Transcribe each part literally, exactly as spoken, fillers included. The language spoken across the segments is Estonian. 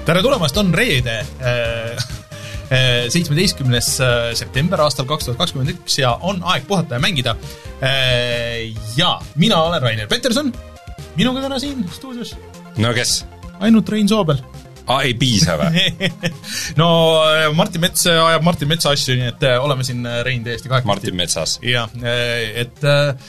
tere tulemast, on reede seitsmeteistkümnes september aastal kaks tuhat kakskümmend üks ja on aeg puhata ja mängida. Ja mina olen Rainer Peterson, minuga täna siin stuudios. No kes? Ainult Rein Soobel. Ah, ei piisa või? No Martin Mets ajab Martin Metsa asju, nii et oleme siin Rein täiesti kahekesti. Martin Metsas. Ja, et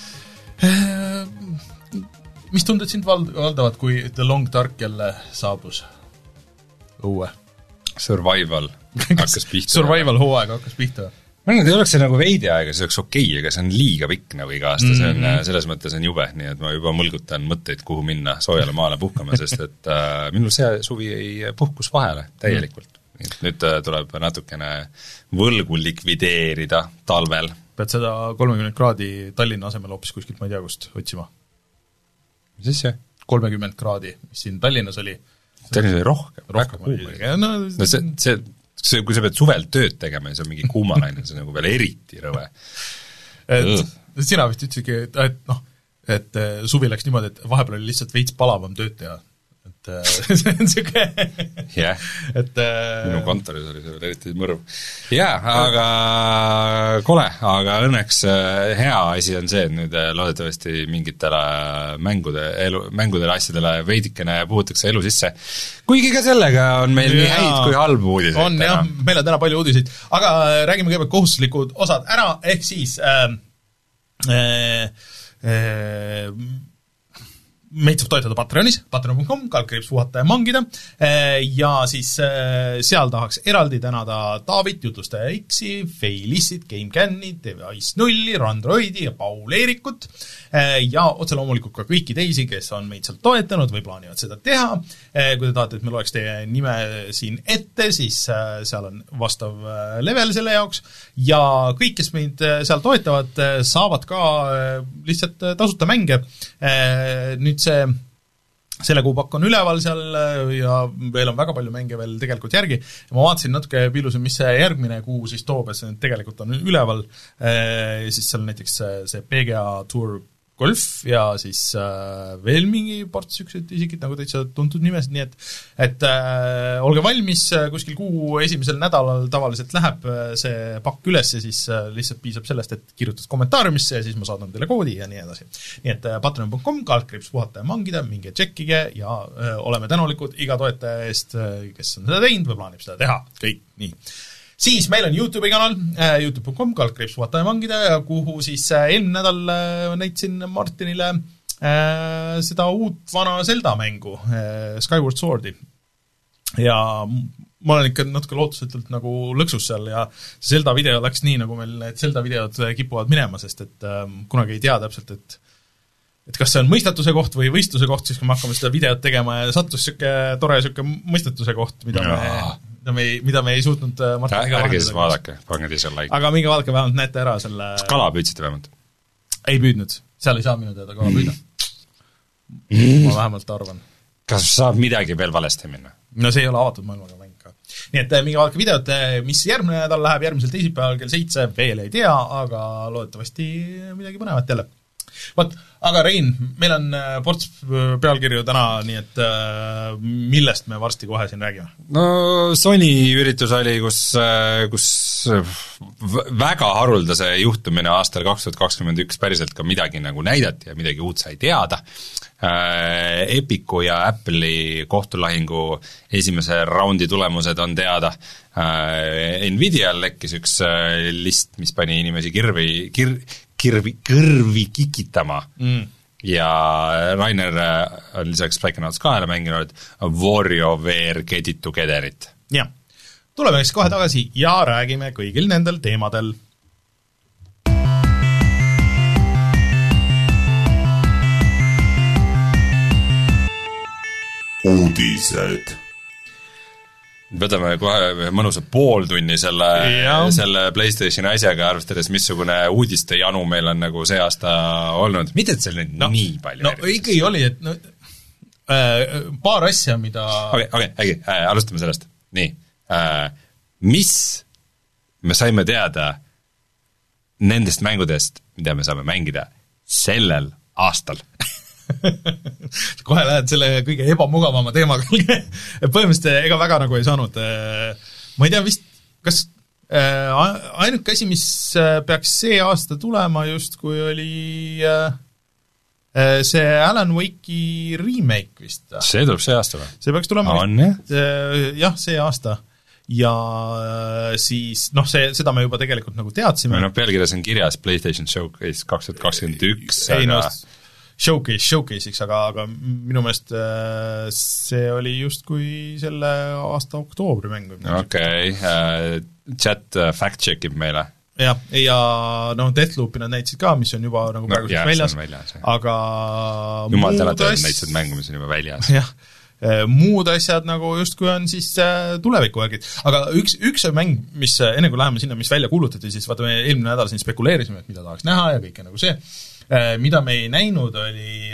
äh, mis tunded sind vald- valdavad, kui The Long Dark jälle saabus õue? Survival hakkas pihta. Survival hooaega hakkas pihta. Ma arvan, et ei oleks see nagu veidi aega, see oleks okei, aga see on liiga pikk nagu iga aasta, see on, mm-hmm. selles mõttes on jube, nii et ma juba mõlgutan mõtteid, kuhu minna soojale maale puhkama, sest et äh, minul see suvi ei puhkus vahele täielikult. Mm. Nüüd äh, tuleb natukene võlgu likvideerida talvel. Pead seda kolmekümmend kraadi Tallinna asemel hoopis kuskilt, ma ei tea, kust otsima. Mis siis see? kolmekümmend kraadi, mis siin Tallinnas oli. Tallinnas oli rohkem. Rohkem oli. No, no see, see, see, kui sa pead suvel tööd tegema ja see on mingi kuumalaine, see on nagu veel eriti rõve. Et, sina vist ütlesidki, et, et, noh, et suvi läks niimoodi, et vahepeal oli lihtsalt veits palavam tööd teha. Et see on siuke yeah. et minu kontoris oli see veel eriti mõrv. Jaa, aga kole, aga õnneks hea asi on see, et nüüd loodetavasti mingitele mängude, elu, mängudele asjadele veidikene puhutakse elu sisse. Kuigi ka sellega on meil ja, nii häid kui halbu uudiseid. On jah, meil on täna palju uudiseid, aga räägime kõigepealt kohustuslikud osad ära, ehk siis äh, äh, äh, meid saab toetada Patreonis, patreon punkt com, kalkriips puhata ja mangida, ja siis seal tahaks eraldi tänada David, Jutlustaja X-i, Feilissit, GameCan'i, T V Ice nulli, Randroidi ja Paul Eerikut, ja otse loomulikult ka kõiki teisi, kes on meid sealt toetanud või plaanivad seda teha. Kui te tahate, et me loeks teie nime siin ette, siis seal on vastav level selle jaoks, ja kõik, kes meid seal toetavad, saavad ka lihtsalt tasuta mänge. Nüüd see, selle kuupakk on üleval seal ja veel on väga palju mänge veel tegelikult järgi. Ma vaatasin natuke piilusin, mis see järgmine kuu siis toob, et see tegelikult on üleval. Ja siis seal näiteks see P G A Tour Golf ja siis äh, veel mingi ports üksid isikid, nagu täitsa tuntud nimesed, nii et, et äh, olge valmis, kuskil kuu esimesel nädalal tavaliselt läheb see pakk üles ja siis äh, lihtsalt piisab sellest, et kirjutad kommentaariumisse ja siis ma saadan teile koodi ja nii edasi. Nii et äh, patreon punkt com, kalkriips puhata ja mangida, minge tšekkige ja äh, oleme tänulikud iga toetaja eest, äh, kes on seda teinud või plaanib seda teha, kõik nii. Siis meil on YouTube'i kanal, youtube punkt com, kalkriips puhata ja mangida, kuhu siis eelmine nädal näitsin Martinile äh, seda uut vana Zelda mängu, äh, Skyward Swordi. Ja ma olen ikka natuke lootusetult nagu lõksus seal ja Zelda video läks nii, nagu meil need Zelda videod kipuvad minema, sest et äh, kunagi ei tea täpselt, et et kas see on mõistatuse koht või võistluse koht, siis kui me hakkame seda videot tegema ja sattus siuke tore siuke mõistatuse koht, mida me, mida me, ei, mida me ei suutnud Martiniga ärge siis vaadake, pange teisel like. Aga minge vaadake, vähemalt näete ära selle... Kala püüdsite vähemalt? Ei püüdnud, seal ei saa minu teada kala püüda. Mm. Ma vähemalt arvan. Kas saab midagi veel valesti minna? No see ei ole avatud maailmaga mäng ka. Nii et minge vaadake videot, mis järgmine nädal läheb järgmisel teisipäeval kell seitse, veel ei tea, aga loodetavasti midagi põnevat jälle. Vaat, aga Rein, meil on ports pealkirju täna, nii et millest me varsti kohe siin räägime? No Sony üritus oli, kus, kus väga haruldase juhtumine aastal kaks tuhat kakskümmend üks päriselt ka midagi nagu näidati ja midagi uut sai teada. Epicu ja Apple'i kohtulahingu esimese raundi tulemused on teada. Nvidial lekkis üks list, mis pani inimesi kirvi, kir, kirvi, kõrvi kikitama mm. ja Rainer on lisaks Psychonauts kahele mänginud WarioWare Get It Togetherit. Ja, tuleme siis kohe tagasi ja räägime kõigil nendel teemadel. Uudised. Võtame kohe mõnusa pool tunni selle, selle PlayStationi asjaga, arvestades missugune uudiste janu meil on nagu see aasta olnud. Mitte, et seal nüüd no, nii palju no ikkagi oli, et no, äh, paar asja, mida... Okei, okay, okay, äh, alustame sellest. Nii, äh, mis me saime teada nendest mängudest, mida me saame mängida sellel aastal? kohe lähed selle kõige ebamugavama teemaga põhimõtteliselt ega väga nagu ei saanud, ma ei tea vist, kas ainuke asi, mis peaks see aasta tulema just, kui oli see Alan Wake'i remake vist. See tuleb see aasta või? See peaks tulema on, vist, jah, see aasta. Ja siis, noh, see, seda me juba tegelikult nagu teadsime. No pealkirjas on kirjas PlayStation Showcase kaks tuhat kakskümmend üks, ei, aga... No, showcase, showcase'iks, aga, aga minu meelest see oli justkui selle aasta oktoobri mäng. Okei, okay. Chat fact checkib meile. Jah, ja no Deathloopi nad näitasid ka, mis on juba nagu no, praegu jah, väljas, väljas, aga jumal täna as... näitasid mängu, mis on juba väljas. Jah, muud asjad nagu justkui on siis tulevikuvärgid. Aga üks, üks mäng, mis enne kui läheme sinna, mis välja kuulutati, siis vaata me eelmine nädal siin spekuleerisime, et mida tahaks näha ja kõike nagu see, mida me ei näinud, oli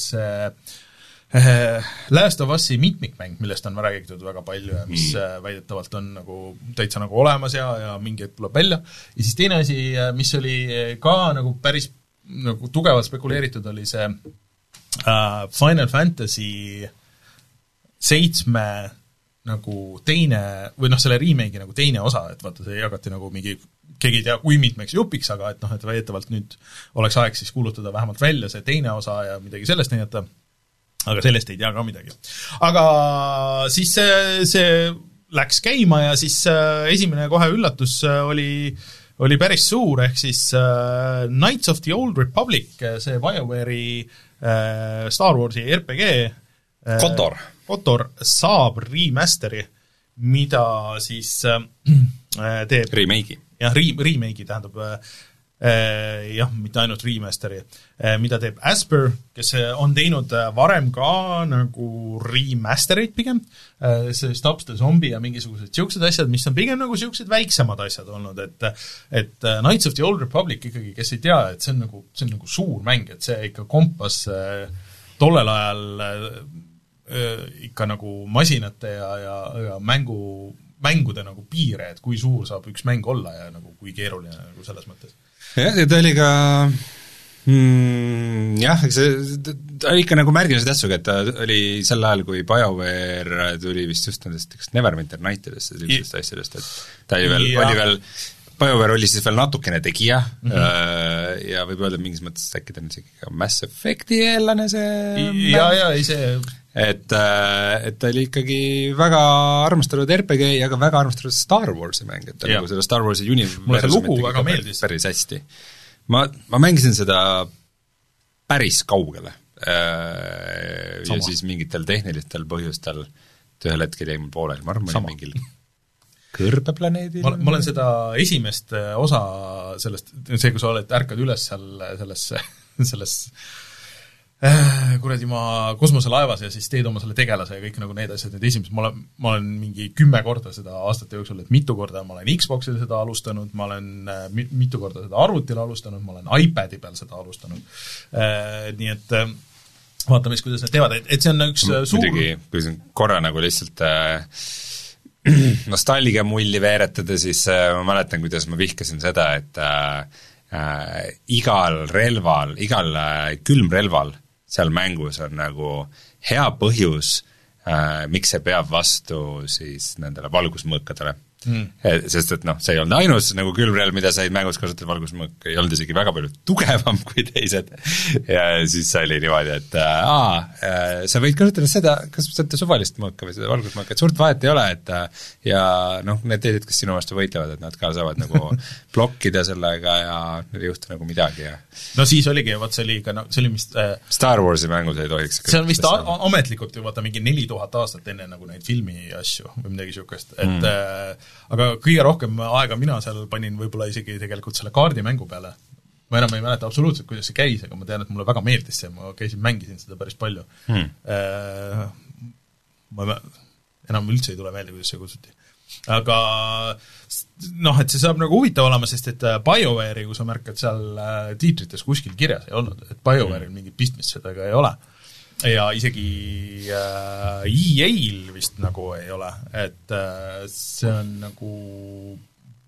see Last of Us'i mitmikmäng, millest on räägitud väga palju ja mis väidetavalt on nagu täitsa nagu olemas ja, ja mingi hetk tuleb välja. Ja siis teine asi, mis oli ka nagu päris nagu tugevalt spekuleeritud, oli see uh, Final Fantasy seitsme nagu teine, või noh, selle remake'i nagu teine osa, et vaata, see jagati nagu mingi, keegi ei tea, kui mitmeks jupiks, aga et noh, et väidetavalt nüüd oleks aeg siis kuulutada vähemalt välja see teine osa ja midagi sellest näidata, aga sellest ei tea ka midagi. Aga siis see, see läks käima ja siis esimene kohe üllatus oli, oli päris suur, ehk siis uh, Knights of the Old Republic, see BioWare'i uh, Star Warsi R P G Kotor. Kotor saab remasteri, mida siis äh, teeb... Remake'i. Jah, re- remake'i tähendab äh, jah, mitte ainult remasteri, äh, mida teeb Asper, kes on teinud varem ka nagu remastereid pigem, äh, see Stops the Zombie ja mingisugused siuksed asjad, mis on pigem nagu siuksed väiksemad asjad olnud, et et Knights of the Old Republic ikkagi, kes ei tea, et see on nagu, see on nagu suur mäng, et see ikka kompas äh, tollel ajal äh, ikka nagu masinate ja, ja, ja mängu, mängude nagu piire, et kui suur saab üks mäng olla ja nagu kui keeruline nagu selles mõttes. jah, ja ta oli ka mm, jah, see, ta oli ikka nagu märgilise tähtsuga, et ta oli sel ajal, kui BioWare tuli vist just nendest Neverwinter Nightidest ja sellistest asjadest, et ta oli veel, oli veel BioWare oli siis veel natukene tegija mm -hmm. ja võib öelda mingis mõttes äkki ta on isegi ka Mass Effecti eelane see ja, ja, ei see et, et ta oli ikkagi väga armastanud R P G ja ka väga armastanud Star Warsi mäng, et ta nagu seda Star Warsi universumit väga meeldis. Päris hästi. Ma, ma mängisin seda päris kaugele ja Sama. Siis mingitel tehnilistel põhjustel ühel hetkel jäi mul pooleli, ma arvan, ma olin mingil kõrbeplaneedil. Ma, ma olen seda esimest osa sellest, see, kui sa oled, ärkad üles seal selles, selles äh, kuradi ma kosmoselaevas ja siis teed oma selle tegelase ja kõik nagu need asjad, need esimesed, ma olen, ma olen mingi kümme korda seda aastate jooksul, et mitu korda ma olen Xboxil seda alustanud, ma olen äh, mitu korda seda arvutil alustanud, ma olen iPadi peal seda alustanud äh,. Nii et äh, vaatame siis, kuidas need teevad, et, et see on üks suur muidugi, kui see on korra nagu lihtsalt äh, nostalgia mulli veeretada, siis äh, ma mäletan, kuidas ma vihkasin seda, et äh, äh, igal relval, igal äh, külmrelval seal mängus on nagu hea põhjus äh,, miks see peab vastu siis nendele valgusmõõkadele. Mm. Sest et noh, see ei olnud ainus nagu külmrelv, mida said mängus kasutada, valgusmõõk ei olnud isegi väga palju tugevam kui teised ja siis see oli niimoodi, et aa, sa võid kasutada seda, kasutada suvalist mõõka või seda valgusmõõka, et suurt vahet ei ole, et ja noh, need teised, kes sinu vastu võitlevad, et nad ka saavad nagu blokkida sellega ja neil ei juhtu nagu midagi ja no siis oligi, vaat see oli ka, no see oli vist äh, Star Warsi mängus ei tohiks see on vist a- ametlikult ju vaata mingi neli tuhat aastat enne nagu neid filmi asju või midagi niisugust, et mm. äh, aga kõige rohkem aega mina seal panin võib-olla isegi tegelikult selle kaardimängu peale. Ma enam ei mäleta absoluutselt, kuidas see käis, aga ma tean, et mulle väga meeldis see, ma käisin, mängisin seda päris palju hmm. äh, ma enam üldse ei tule meelde, kuidas see kutsuti. Aga noh, et see saab nagu huvitav olema, sest et BioWare'i, kui sa märkad seal tiitrites kuskil kirjas ei olnud, et BioWare'il hmm. mingit pistmist sellega ei ole. Ja isegi äh, E A-l vist nagu ei ole, et äh, see on nagu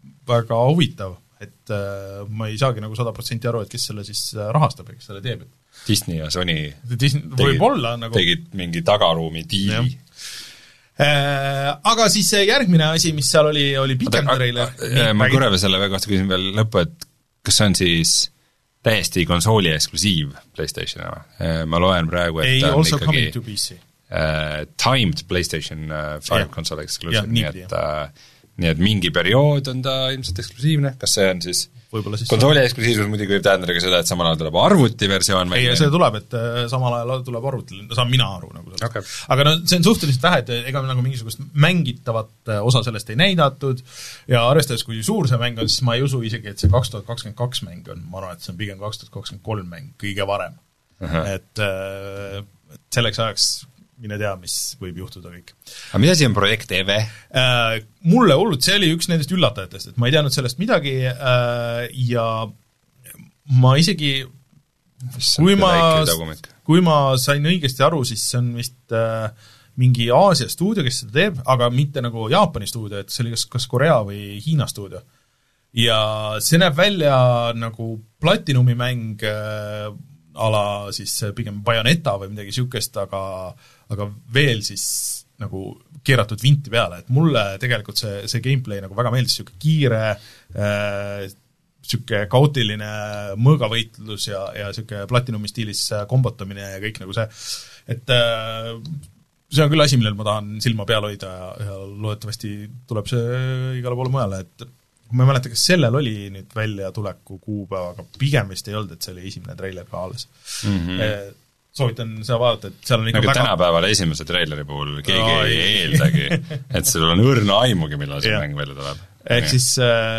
väga huvitav, et äh, ma ei saagi nagu sada protsenti aru, et kes selle siis rahastab ja kes selle teeb, et Disney ja Sony Disney, võib-olla nagu tegid mingi tagaruumi diili. Äh, aga siis järgmine asi, mis seal oli, oli pikem treiler. Ma korra veel selle kohta küsin veel lõppu, et kas see on siis täiesti konsooli eksklusiiv PlayStationile? Ma loen praegu, et ei, on also ikkagi coming to P C. Uh, timed PlayStation five yeah. console exclusive, yeah, nii, et, uh, nii et mingi periood on ta ilmselt eksklusiivne, kas see on siis, siis konsooli eksklusiivsus muidugi võib tähendada ka seda, et samal ajal tuleb arvuti versioon ei, see tuleb, et samal ajal tuleb arvuti, saan mina aru nagu okay. aga no see on suhteliselt vähe, et ega nagu mingisugust mängitavat osa sellest ei näidatud ja arvestades, kui suur see mäng on, siis ma ei usu isegi, et see kaks tuhat kakskümmend kaks mäng on, ma arvan, et see on pigem kaks tuhat kakskümmend kolm mäng kõige varem uh-huh. et, et selleks ajaks mine tea, mis võib juhtuda kõik. Aga mida siin on projekt Eve? Äh, mulle hullult, see oli üks nendest üllatajatest, et ma ei teadnud sellest midagi äh, ja ma isegi kui ma, kui ma sain õigesti aru, siis see on vist äh, mingi Aasia stuudio, kes seda teeb, aga mitte nagu Jaapani stuudio, et see oli kas, kas Korea või Hiina stuudio. Ja see näeb välja nagu Platinumi mäng äh, ala siis pigem Bayonetta või midagi sihukest, aga aga veel siis nagu keeratud vinti peale, et mulle tegelikult see, see gameplay nagu väga meeldis, sihuke kiire äh, sihuke kaootiline mõõgavõitlus ja, ja sihuke Platinumi stiilis kombotamine ja kõik nagu see, et äh, see on küll asi, millel ma tahan silma peal hoida ja, ja loodetavasti tuleb see igale poole mujale, et ma ei mäleta, kas sellel oli nüüd välja tuleku kuupäeva, aga pigem vist ei olnud, et see oli esimene treiler ka alles mm-hmm. e, soovitan seda vaadata, et seal on ikka nagu väga tänapäeval esimese treileri puhul keegi no, ei eeldagi, et sul on õrna aimugi, millal see mäng välja tuleb. Ehk siis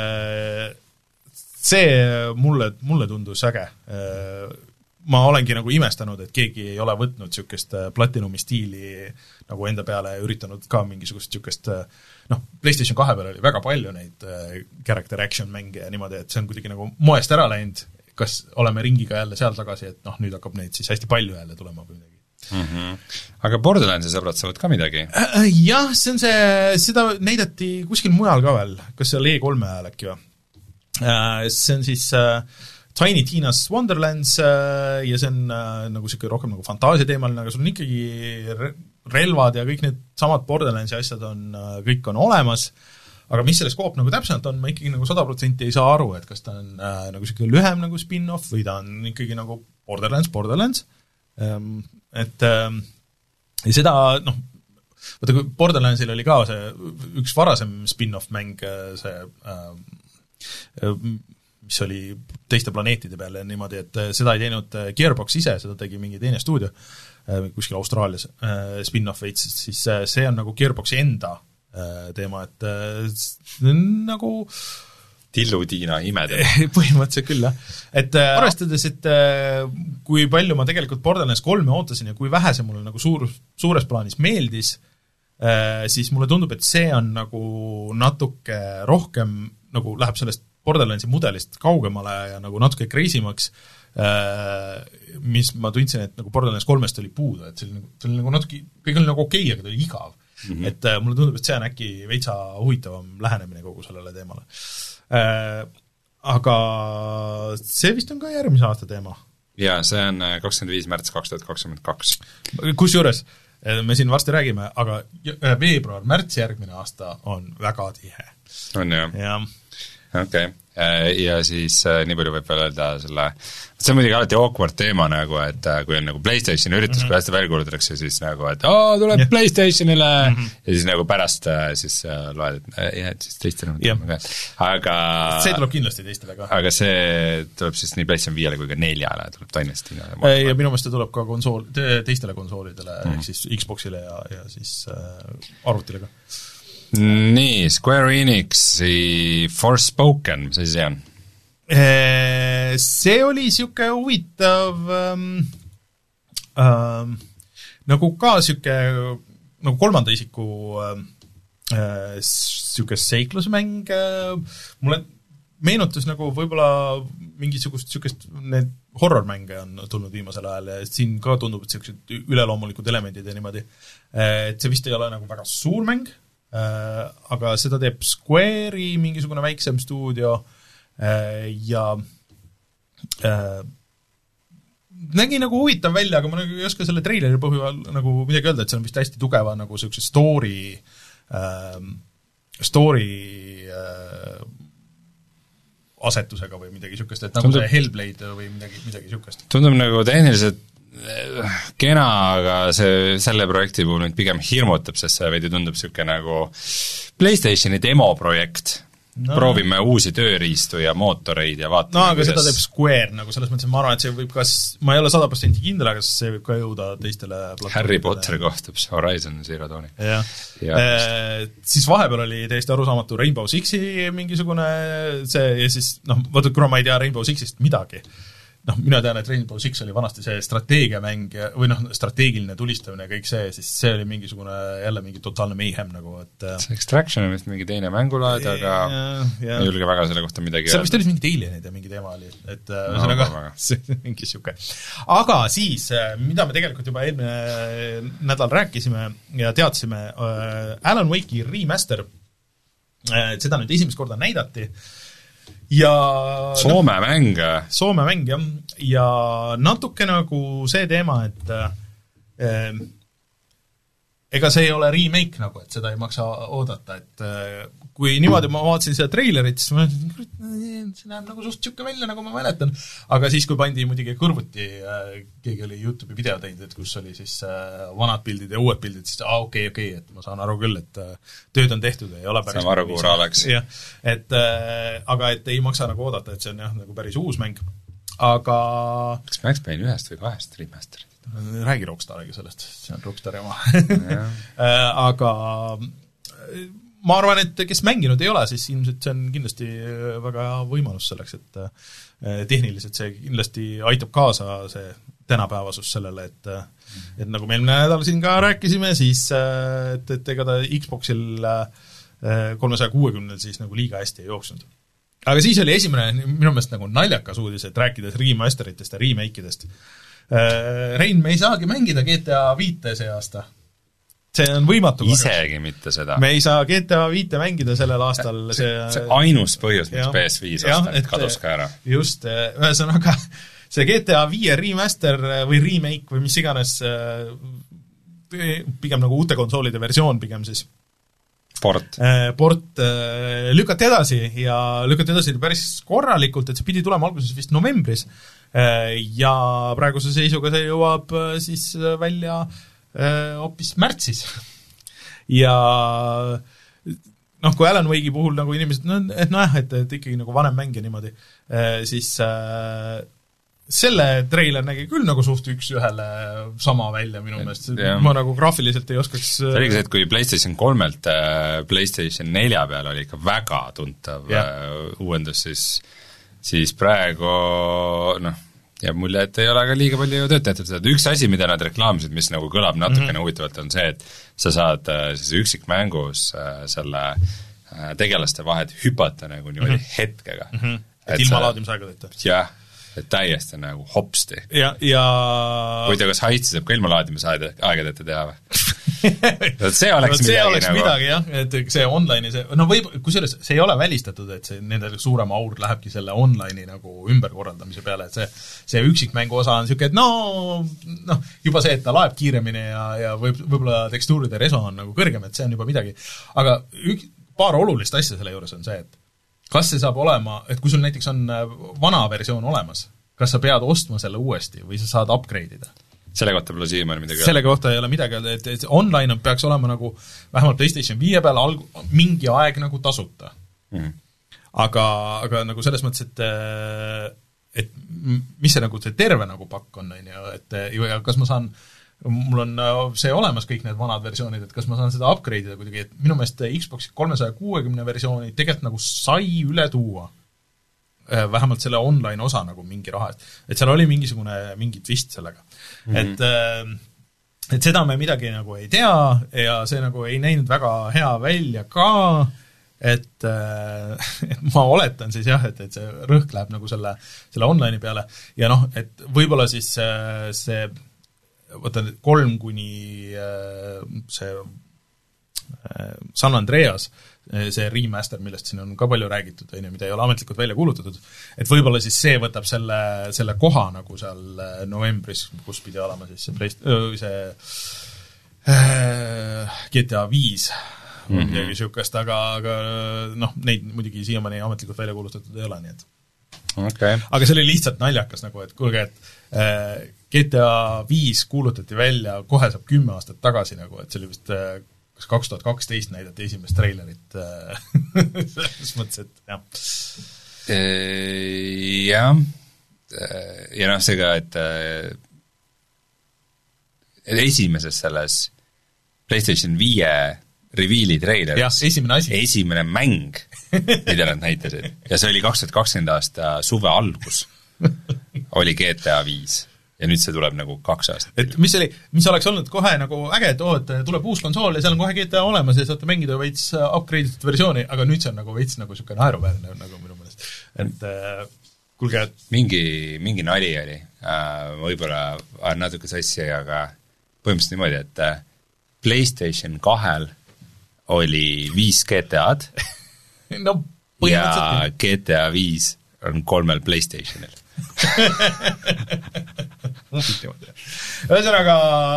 see mulle, mulle tundus äge. Ma olengi nagu imestanud, et keegi ei ole võtnud niisugust Platinumi stiili nagu enda peale ja üritanud ka mingisugust niisugust noh, PlayStation kahe peal oli väga palju neid character action mänge ja niimoodi, et see on kuidagi nagu moest ära läinud, kas oleme ringiga jälle seal tagasi, et noh, nüüd hakkab neid siis hästi palju jälle tulema või midagi. Mm-hmm. Aga Borderlandsi sõbrad saavad ka midagi? Jah, see on see, seda näidati kuskil mujal ka veel, kas see oli E kolme ajal äkki või? See on siis Tiny Tina's Wonderlands ja see on nagu siuke rohkem nagu fantaasiateemaline, aga sul on ikkagi relvad ja kõik need samad Borderlandsi asjad on, kõik on olemas, aga mis selle skoop nagu täpselt on, ma ikkagi nagu sada protsenti ei saa aru, et kas ta on äh, nagu siuke lühem nagu spin-off või ta on ikkagi nagu Borderlands, Borderlands, ähm, et ähm, ja seda, noh, vaata kui Borderlandsil oli ka see üks varasem spin-off mäng, see äh, mis oli teiste planeetide peal ja niimoodi, et seda ei teinud Gearbox ise, seda tegi mingi teine stuudio äh, kuskil Austraalias äh, spin-off veits, siis äh, see on nagu Gearboxi enda teema, et äh, nagu Tillu-Tiina imedema. Põhimõtteliselt küll, jah. Et äh, arvestades, et äh, kui palju ma tegelikult Borderlands kolme ootasin ja kui vähe see mulle nagu suur, suures plaanis meeldis, äh, siis mulle tundub, et see on nagu natuke rohkem, nagu läheb sellest Borderlandsi mudelist kaugemale ja nagu natuke crazy-maks, äh, mis ma tundsin, et nagu Borderlands kolmest oli puudu, et see oli nagu, see oli nagu natuke, kõik oli nagu okei okay,, aga ta oli igav. Mm-hmm. Et äh, mulle tundub, et see on äkki veitsa huvitavam lähenemine kogu sellele teemale. Äh, aga see vist on ka järgmise aasta teema. Jaa, see on kakskümmend viis märts kaks tuhat kakskümmend kaks. Kus juures, me siin varsti räägime, aga veebruar, märts järgmine aasta on väga tihe. On jah? Jah. Okei, okay. Ja siis nii palju võib veel öelda selle, see on muidugi alati awkward teema nagu, et kui on nagu PlayStation üritus mm-hmm., kui hästi välja kuulutatakse, siis nagu, et aa, tuleb yeah. PlayStationile mm-hmm. ja siis nagu pärast siis loed, et jah, et siis teistele yeah. aga see tuleb kindlasti teistele ka. Aga see tuleb siis nii PlayStation viiele kui ka neljale, tuleb tainestina. Ja minu meelest tuleb ka konsool, teistele konsoolidele mm-hmm. ehk siis Xboxile ja, ja siis äh, arvutile ka. Nii, Square Enixi Forspoken, mis asi see on? See oli siuke huvitav ähm, ähm, nagu ka siuke nagu kolmanda isiku ähm, äh, siuke seiklusmäng äh, mulle meenutus nagu võib-olla mingisugust siukest need horror-mänge on tulnud viimasel ajal ja siin ka tundub, et siuksed üleloomulikud elemendid ja niimoodi, et see vist ei ole nagu väga suur mäng, Äh, aga seda teeb Square'i mingisugune väiksem stuudio äh, ja äh, nägi nagu huvitav välja, aga ma nagu ei oska selle treileri põhjal nagu midagi öelda, et see on vist hästi tugeva nagu siukse story äh, story äh, asetusega või midagi siukest, et nagu tundub, see Hellblade või midagi, midagi siukest. Tundub nagu tehniliselt kena, aga see selle projekti puhul nüüd pigem hirmutab, sest see veidi tundub siuke nagu PlayStationi demoprojekt. No. Proovime uusi tööriistu ja mootoreid ja vaatame, no aga kuidas... seda teeb Square, nagu selles mõttes, ma arvan, et see võib kas, ma ei ole sada protsenti kindel, aga see võib ka jõuda teistele Harry Potter kohtub Horizon Zero Dawni. Ja. Ja, e, siis vahepeal oli täiesti arusaamatu Rainbow Sixi mingisugune see ja siis, noh, vaata, kuna ma ei tea Rainbow Sixist midagi, noh, mina tean, et Rainbow Six oli vanasti see strateegiamäng või noh, strateegiline tulistamine ja kõik see, siis see oli mingisugune jälle mingi totaalne mayhem nagu, et see Extraction on vist mingi teine mängulaad, aga ja, ja. ei julge väga selle kohta midagi seal vist oli mingi alienid ja mingi teema oli, et no, see on aga see mingi siuke. Aga siis, mida me tegelikult juba eelmine nädal rääkisime ja teadsime, Alan Wake'i remaster, seda nüüd esimest korda näidati, ja Soome no, mäng. Soome mäng, jah. Ja natuke nagu see teema, et äh, ega see ei ole remake nagu, et seda ei maksa oodata, et äh, kui niimoodi ma vaatasin seda treilerit, siis ma see näeb nagu suht siuke välja, nagu ma mäletan, aga siis, kui pandi muidugi kõrvuti, äh, keegi oli YouTube'i video teinud, et kus oli siis äh, vanad pildid ja uued pildid, siis aa, okei, okei, et ma saan aru küll, et äh, tööd on tehtud, ei ole päris... Sama aru, kuura oleks. Jah, et äh, aga et ei maksa nagu oodata, et see on jah, nagu päris uus mäng, aga... Kas Max Payne ühest või kahest remasterit? Räägi Rockstariga sellest, see on Rockstari oma. aga ma arvan, et kes mänginud ei ole, siis ilmselt see on kindlasti väga hea võimalus selleks, et tehniliselt see kindlasti aitab kaasa see tänapäevasus sellele, et et nagu me eelmine nädal siin ka rääkisime, siis et, et ega ta Xboxil kolmesaja kuuekümnel siis nagu liiga hästi ei jooksnud. Aga siis oli esimene minu meelest nagu naljakas uudis, et rääkides remasteritest ja remake'idest. Rein, me ei saagi mängida G T A viite see aasta. See on võimatu. Isegi mitte seda. Me ei saa G T A viite mängida sellel aastal. See, see ainus põhjus, miks P S viis aasta kadus ka ära. Just, ühesõnaga see G T A viie remaster või remake või mis iganes pigem nagu uute konsoolide versioon pigem siis Port. Port lükati edasi ja lükati edasi päris korralikult, et see pidi tulema alguses vist novembris ja praeguse seisuga see jõuab siis välja hoopis märtsis. Ja noh, kui Alan Wake'i puhul nagu inimesed, no, et noh, et, et ikkagi nagu vanem mäng ja niimoodi, siis selle treiler nägi küll nagu suht üks ühele sama välja minu meelest, ma nagu graafiliselt ei oskaks see oligi see, et kui PlayStation kolmelt PlayStation nelja peal oli ikka väga tuntav yeah. uuendus, siis, siis praegu noh, jääb mulje, et ei ole ka liiga palju tööd tehtud seda. Üks asi, mida nad reklaamisid, mis nagu kõlab natukene mm-hmm. huvitavalt, on see, et sa saad siis üksikmängus selle tegelaste vahet hüpata nagu niimoodi mm-hmm. hetkega. Mm-hmm. Et, et ilma laadimisaegadeta. Jah, et täiesti nagu hopsti. Ja, ja... Või ta kas haitsi saab ka ilma laadimisaegadeta teha või? see oleks no, see midagi oleks nagu... midagi, jah, et see online'i see, no võib, kusjuures see ei ole välistatud, et see nende suurem aur lähebki selle online'i nagu ümberkorraldamise peale, et see, see üksikmängu osa on siuke, et no, noh, juba see, et ta laeb kiiremini ja, ja võib, võib-olla tekstuuride reso on nagu kõrgem, et see on juba midagi. Aga ük, paar olulist asja selle juures on see, et kas see saab olema, et kui sul näiteks on vana versioon olemas, kas sa pead ostma selle uuesti või sa saad upgrade'ida? Selle kohta pole siiamaani midagi selle kohta ei ole midagi öelda, et, et online on, peaks olema nagu vähemalt PlayStation viie peal alg, mingi aeg nagu tasuta. Mm-hmm. Aga, aga nagu selles mõttes, et et mis see nagu see terve nagu pakk on, on ju, et ja kas ma saan mul on see olemas kõik need vanad versioonid, et kas ma saan seda upgrade'ida kuidagi, et minu meelest Xbox kolmesaja kuuekümne versiooni tegelikult nagu sai üle tuua vähemalt selle online osa nagu mingi raha, et seal oli mingisugune mingi twist sellega. Mm-hmm. Et, et seda me midagi nagu ei tea ja see nagu ei näinud väga hea välja ka, et, et ma oletan siis jah, et, et see rõhk läheb nagu selle, selle online'i peale ja noh, et võib-olla siis see võta kolm kuni see San Andreas see remaster, millest siin on ka palju räägitud, on ju, mida ei ole ametlikult välja kuulutatud, et võib-olla siis see võtab selle, selle koha nagu seal novembris, kus pidi olema siis see, Play- see äh, G T A viis või mm-hmm. midagi niisugust, aga, aga noh, neid muidugi siiamaani ametlikult välja kuulutatud ei ole, nii et okay. Aga see oli lihtsalt naljakas nagu, et kuulge, et äh, G T A viis kuulutati välja, kohe saab kümme aastat tagasi nagu, et see oli vist äh, kas kaks tuhat kaksteist näidati esimest treilerit äh, selles mõttes, et jah. Jah, ja noh, see ka, et, et esimeses selles PlayStation viie reveali treileris jah, esimene asi. Esimene mäng, mida nad näitasid, ja see oli kaks tuhat kakskümmend aasta suve algus, oli G T A viis. Ja nüüd see tuleb nagu kaks aastat. Et mis oli, mis oleks olnud kohe nagu äge, et oo, et tuleb uus konsool ja seal on kohe G T A olemas ja saate mängida veits upgrade'itud versiooni, aga nüüd see on nagu veits nagu niisugune naeruväärne nagu minu meelest. Et äh, kuulge, et mingi, mingi nali oli, äh, võib-olla on natuke sassi, aga põhimõtteliselt niimoodi, et PlayStation kahel oli viis G T A-d no, ja G T A viis on kolmel PlayStationil. Ühesõnaga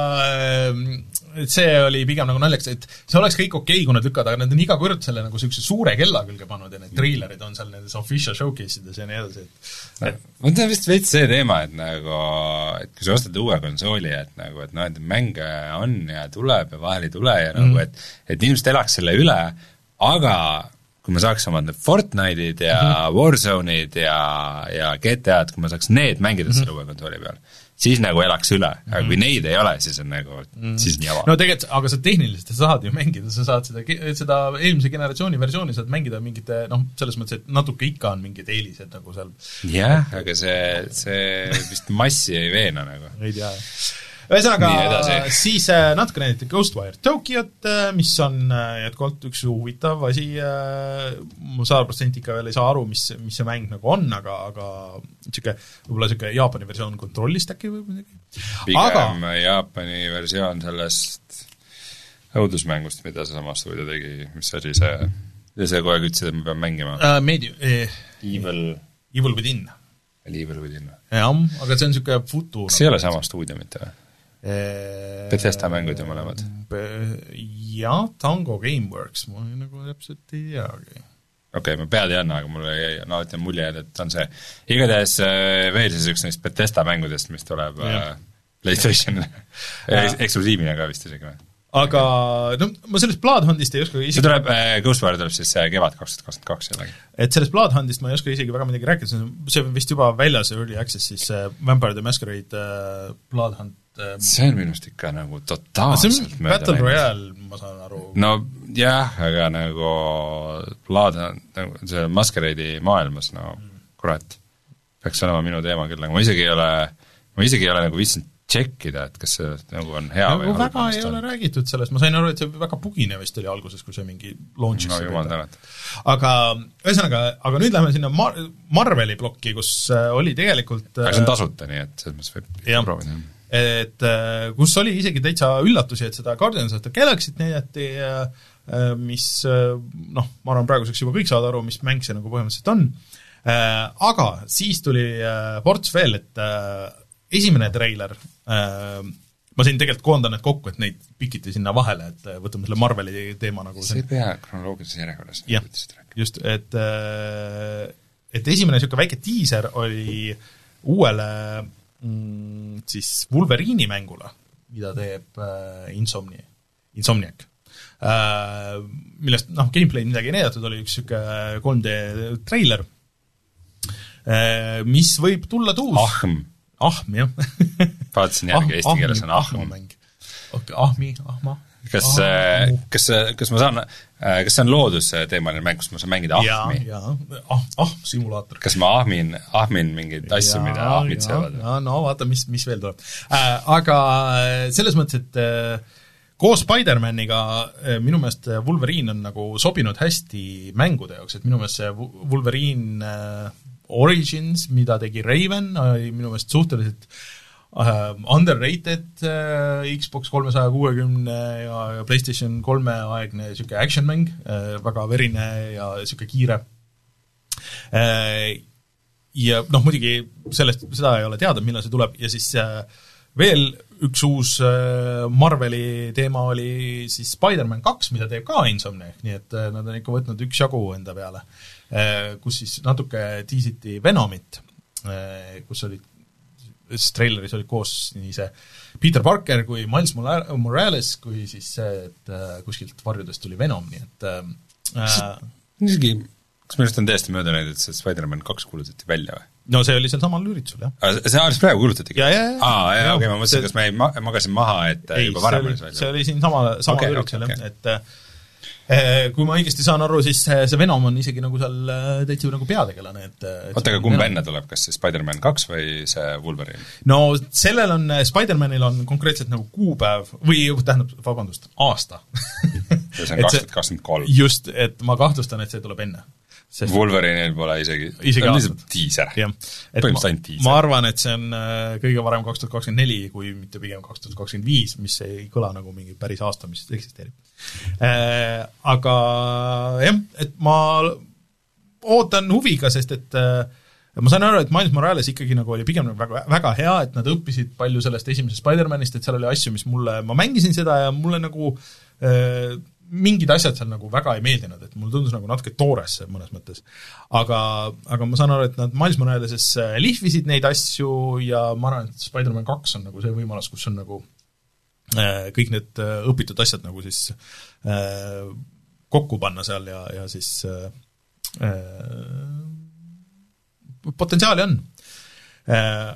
see oli pigem nagu naljaks, et see oleks kõik okei, kui nad lükkad, aga nad on iga kord selle nagu sellise suure kella külge pannud ja need treilerid on seal nendes official showcase'ides ja nii edasi, et et no, see on vist veits see teema, et nagu, et kui sa ostad uue konsooli, et nagu, et noh, et mänge on ja tuleb ja vahel ei tule ja mm. nagu, et, et inimesed elaks selle üle, aga kui ma saaks omad need Fortnite'id ja mm-hmm. Warzone'id ja, ja G T A-d, kui ma saaks need mängida mm-hmm. selle uue konsooli peal, siis nagu elaks üle, aga mm-hmm. kui neid ei ole, siis on nagu, mm-hmm. siis on java. No tegelikult, aga sa tehniliselt saad ju mängida, sa saad seda, seda eelmise generatsiooni versiooni saad mängida mingite, noh, selles mõttes, et natuke ikka on mingid eelised nagu seal. jah, aga see, see vist massi ei veena nagu. ei tea. Ühesõnaga, siis natuke näidati Ghostwire Tokyot, mis on jätkuvalt üks huvitav asi, ma sada protsenti ikka veel ei saa aru, mis, mis see mäng nagu on, aga, aga niisugune, võib-olla niisugune Jaapani versioon kontrollist äkki või midagi. Pigem aga... Jaapani versioon sellest õudusmängust, mida see sama stuudio tegi, mis oli see, see kogu aeg ütlesid, et ma pean mängima uh, Medi- eh, Evil Evil Within. Evil Within. jah, aga see on niisugune futu. Kas ei ole sama stuudio mitte või? Bethesda mängud ja mõlemad. Jah, Tango Gameworks, ma nagu täpselt ei teagi. Okei, okay, ma pead ei anna, aga mulle on alati on mulje, et on see igatahes veel siis üks neist Bethesda mängudest, mis tuleb ja. PlayStation eksklusiivina ka vist isegi. Aga no, ma sellest Bloodhoundist ei oska isegi... See tuleb, Ghostwire tuleb siis kevad kaks tuhat kakskümmend kaks jällegi. Et sellest Bloodhoundist ma ei oska isegi väga midagi rääkida, see on vist juba väljas Early Access, siis Vampire the Masquerade Bloodhound see on minust ikka nagu totaalselt mööda Battle Royale, ma saan aru. No jah, aga nagu Blood, nagu see Masquerade'i maailmas, no kurat, peaks olema minu teema küll, aga ma isegi ei ole, ma isegi ei ole nagu viitsinud tšekkida, et kas see nagu on hea no, või halb. Väga ei ole räägitud sellest, ma sain aru, et see väga pugine vist oli alguses, kui see mingi launch'is no jumal tänatud. Aga ühesõnaga, aga nüüd lähme sinna Mar- Marveli plokki, kus oli tegelikult aga see on tasuta, nii et selles mõttes võib proovida. Et kus oli isegi täitsa üllatusi, et seda Guardians of the Galaxy't näidati, mis noh, ma arvan praeguseks juba kõik saavad aru, mis mäng see nagu põhimõtteliselt on, aga siis tuli ports veel, et esimene treiler, ma siin tegelikult koondan need kokku, et neid pikiti sinna vahele, et võtame selle Marveli teema nagu see ei pea kronoloogilises järjekorras. jah, just, et et esimene niisugune väike tiiser oli uuele Mm, siis Wolverine'i mängule, mida teeb äh, Insomni, Insomniac, äh, millest noh, gameplay'd midagi ei näidatud, oli üks niisugune kolm D treiler, äh, mis võib tulla tuus. Ahm. Ahm, jah. vaatasin järgi, eesti keeles on Ahm. Okay, ahmi, ahma. Kas, ah, kas, kas ma saan, kas see on loodusteemaline mäng, kus ma saan mängida ahmi? jaa, ah, ah, simulaator. Kas ma ahmin, ahmin mingeid asju, mida ahmid seavad? no vaata, mis, mis veel tuleb. Äh, aga selles mõttes, et äh, koos Spider-maniga äh, minu meelest Wolverine on nagu sobinud hästi mängude jaoks, et minu meelest see Wolverine äh, Origins, mida tegi Raven, oli minu meelest suhteliselt uh, underrated uh, Xbox kolmesaja kuuekümne ja, ja PlayStation kolme aegne niisugune action-mäng uh,, väga verine ja niisugune kiire uh,. Ja noh, muidugi sellest, seda ei ole teada, millal see tuleb, ja siis uh, veel üks uus uh, Marveli teema oli siis Spider-Man kaks, mida teeb ka Insomniac, nii et uh, nad on ikka võtnud üks jagu enda peale, uh, kus siis natuke tiisiti Venomit, uh, kus olid siis traileris olid koos nii see Peter Parker kui Miles Morales, kui siis see, et uh, kuskilt varjudest tuli Venom, nii et uh, niisugune, kas millest on täiesti mööda näinud, et see Spider-Man kaks kuulutati välja või? No see oli seal samal üritusel, jah. See alles praegu kuulutatigi? Ja, ja, ja. Aa, jah, okei, ma mõtlesin, kas ma ei ma magasin maha, et ei, juba varem oli välja. See oli siin sama, sama okay, üritusel, okay, okay. et eh, kui ma õigesti saan aru, siis see Venom on isegi nagu seal täitsa nagu peategelane, et, et oota, aga kumb enne tuleb, kas see Spider-Man kaks või see Wolverine? No sellel on, Spider-Manil on konkreetselt nagu kuupäev, või tähendab, vabandust, aasta. see on kaks tuhat kakskümmend kolm. Just, et ma kahtlustan, et see tuleb enne. Sest Wolverine'il pole isegi, isegi on lihtsalt tiiser. Põhimõtteliselt ainult tiiser. Ma arvan, et see on kõige varem kaks tuhat kakskümmend neli, kui mitte pigem kaks tuhat kakskümmend viis, mis ei kõla nagu mingi päris aasta, mis eksisteerib. Äh, aga jah, et ma ootan huviga, sest et äh, ma sain aru, et Miles Morales ikkagi nagu oli pigem väga, väga hea, et nad õppisid palju sellest esimesest Spider-Manist, et seal oli asju, mis mulle, ma mängisin seda ja mulle nagu äh, mingid asjad seal nagu väga ei meeldinud, et mulle tundus nagu natuke toores see mõnes mõttes. Aga, aga ma saan aru, et nad Miles Moraleses lihvisid neid asju ja ma arvan, et Spider-Man kaks on nagu see võimalus, kus on nagu äh, kõik need äh, õpitud asjad nagu siis äh, kokku panna seal ja, ja siis äh, äh, potentsiaali on. Äh,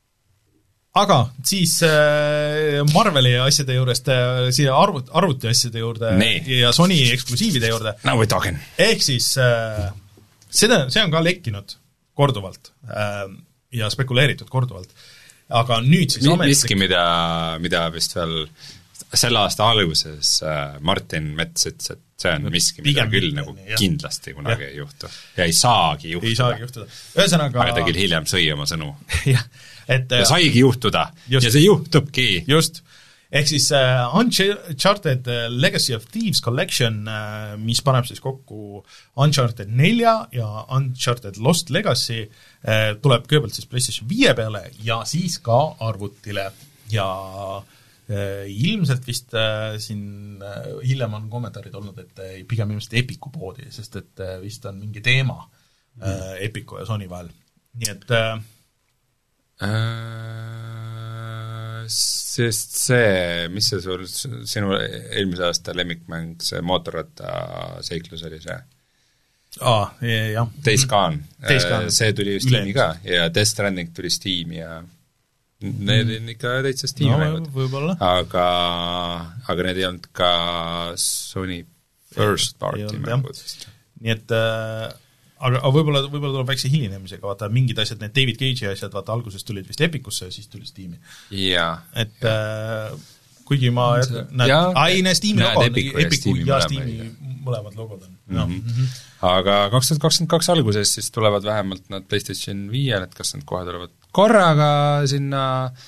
aga siis äh, Marveli asjade juurest äh, siia arvut, arvuti asjade juurde nee. Ja Sony eksklusiivide juurde. Now we're talking. Ehk siis äh, seda, see on ka lekkinud korduvalt äh, ja spekuleeritud korduvalt. Aga nüüd siis ametlik... Miski, mida, mida vist veel selle aasta alguses äh, Martin Mets ütles, et see on miski, mida küll nagu jah. Kindlasti kunagi ja. Ei juhtu. Ja ei saagi juhtuda. Ei saagi juhtuda. Ühesõnaga... Aga ta küll hiljem sõi oma sõnu. jah. Et, ja saigi juhtuda. Just, ja see juhtubki. Just. Ehk siis uh, Uncharted Legacy of Thieves Collection, uh, mis paneb siis kokku Uncharted nelja ja Uncharted Lost Legacy, uh, tuleb kõigepealt siis PlayStation viie peale ja siis ka arvutile. Ja uh, ilmselt vist uh, siin uh, hiljem on kommentaarid olnud, et uh, pigem ilmselt Epiku poodi, sest et uh, vist on mingi teema uh, mm. Epiku ja Sony vahel. Nii et... Uh, Uh, sest see, mis see sul, sinu eelmise aasta lemmikmäng, see mootorratta seiklus oli see? Aa, jah. Days Gone. Uh, see tuli ju Steam'i ka ja Death Stranding tuli Steam'i ja need mm. on ikka täitsa Steam'i no, mängud. Võib-olla. Aga, aga need ei olnud ka Sony first party olnud, mängud. Nii et... Uh, aga, aga võib-olla, võib-olla tuleb väikse hilinemisega, vaata mingid asjad, need David Cage'i asjad, vaata alguses tulid vist Epicusse ja siis tuli Steam'i. Jaa. Et äh, kuigi ma see, näed, ai, näe Steam'i logo on, Epicu ja Steam'i, ja Steam'i mõlemad logod on. No. Mm -hmm. Aga kaks tuhat kakskümmend kaks alguses siis tulevad vähemalt nad PlayStation viie, et kas nad kohe tulevad korraga sinna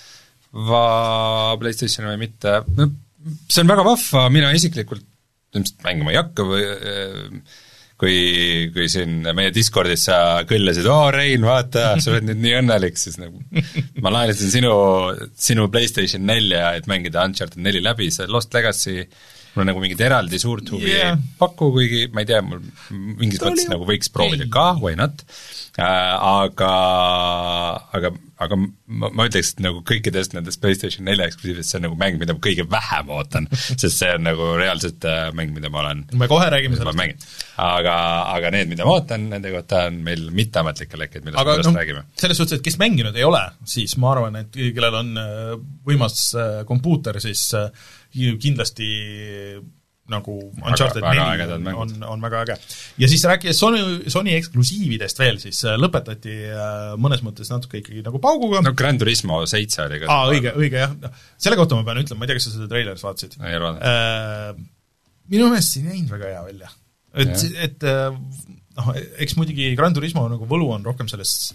va PlayStation või mitte. See on väga vahva, mina isiklikult ilmselt mängima ei hakka või kui, kui siin meie Discordis sa kõllasid, oo Rein, vaata, sa oled nüüd nii õnnelik, siis nagu ma laenasin sinu, sinu PlayStation nelja, et mängida Uncharted neli läbi, see Lost Legacy, mul on nagu mingid eraldi suurt huvi yeah. pakku, kuigi ma ei tea, mul mingis mõttes nagu võiks proovida ei. Ka, why not, äh, aga, aga, aga ma, ma ütleks, et nagu kõikidest nendest PlayStation nelja eksklusiivist see on nagu mäng, mida ma kõige vähem ootan, sest see on nagu reaalselt mäng, mida ma olen me kohe räägime sellest. Aga, aga need, mida ma ootan, nende kohta on meil mitteametlikke lekkeid, millest aga, pärast no, räägime. Selles suhtes, et kes mänginud ei ole, siis ma arvan, et kellel on võimas kompuuter, siis kindlasti nagu Uncharted neli on, on, on väga äge. Ja siis rääkides Sony, Sony eksklusiividest veel, siis lõpetati mõnes mõttes natuke ikkagi nagu pauguga. No Gran Turismo seitse oli ka. Aa, õige, õige jah. Selle kohta ma pean ütlema, ma ei tea, kas sa seda traileris vaatasid. Ei ole. Minu meelest siin ei väga hea välja. Et, et noh, eks muidugi Gran Turismo nagu võlu on rohkem selles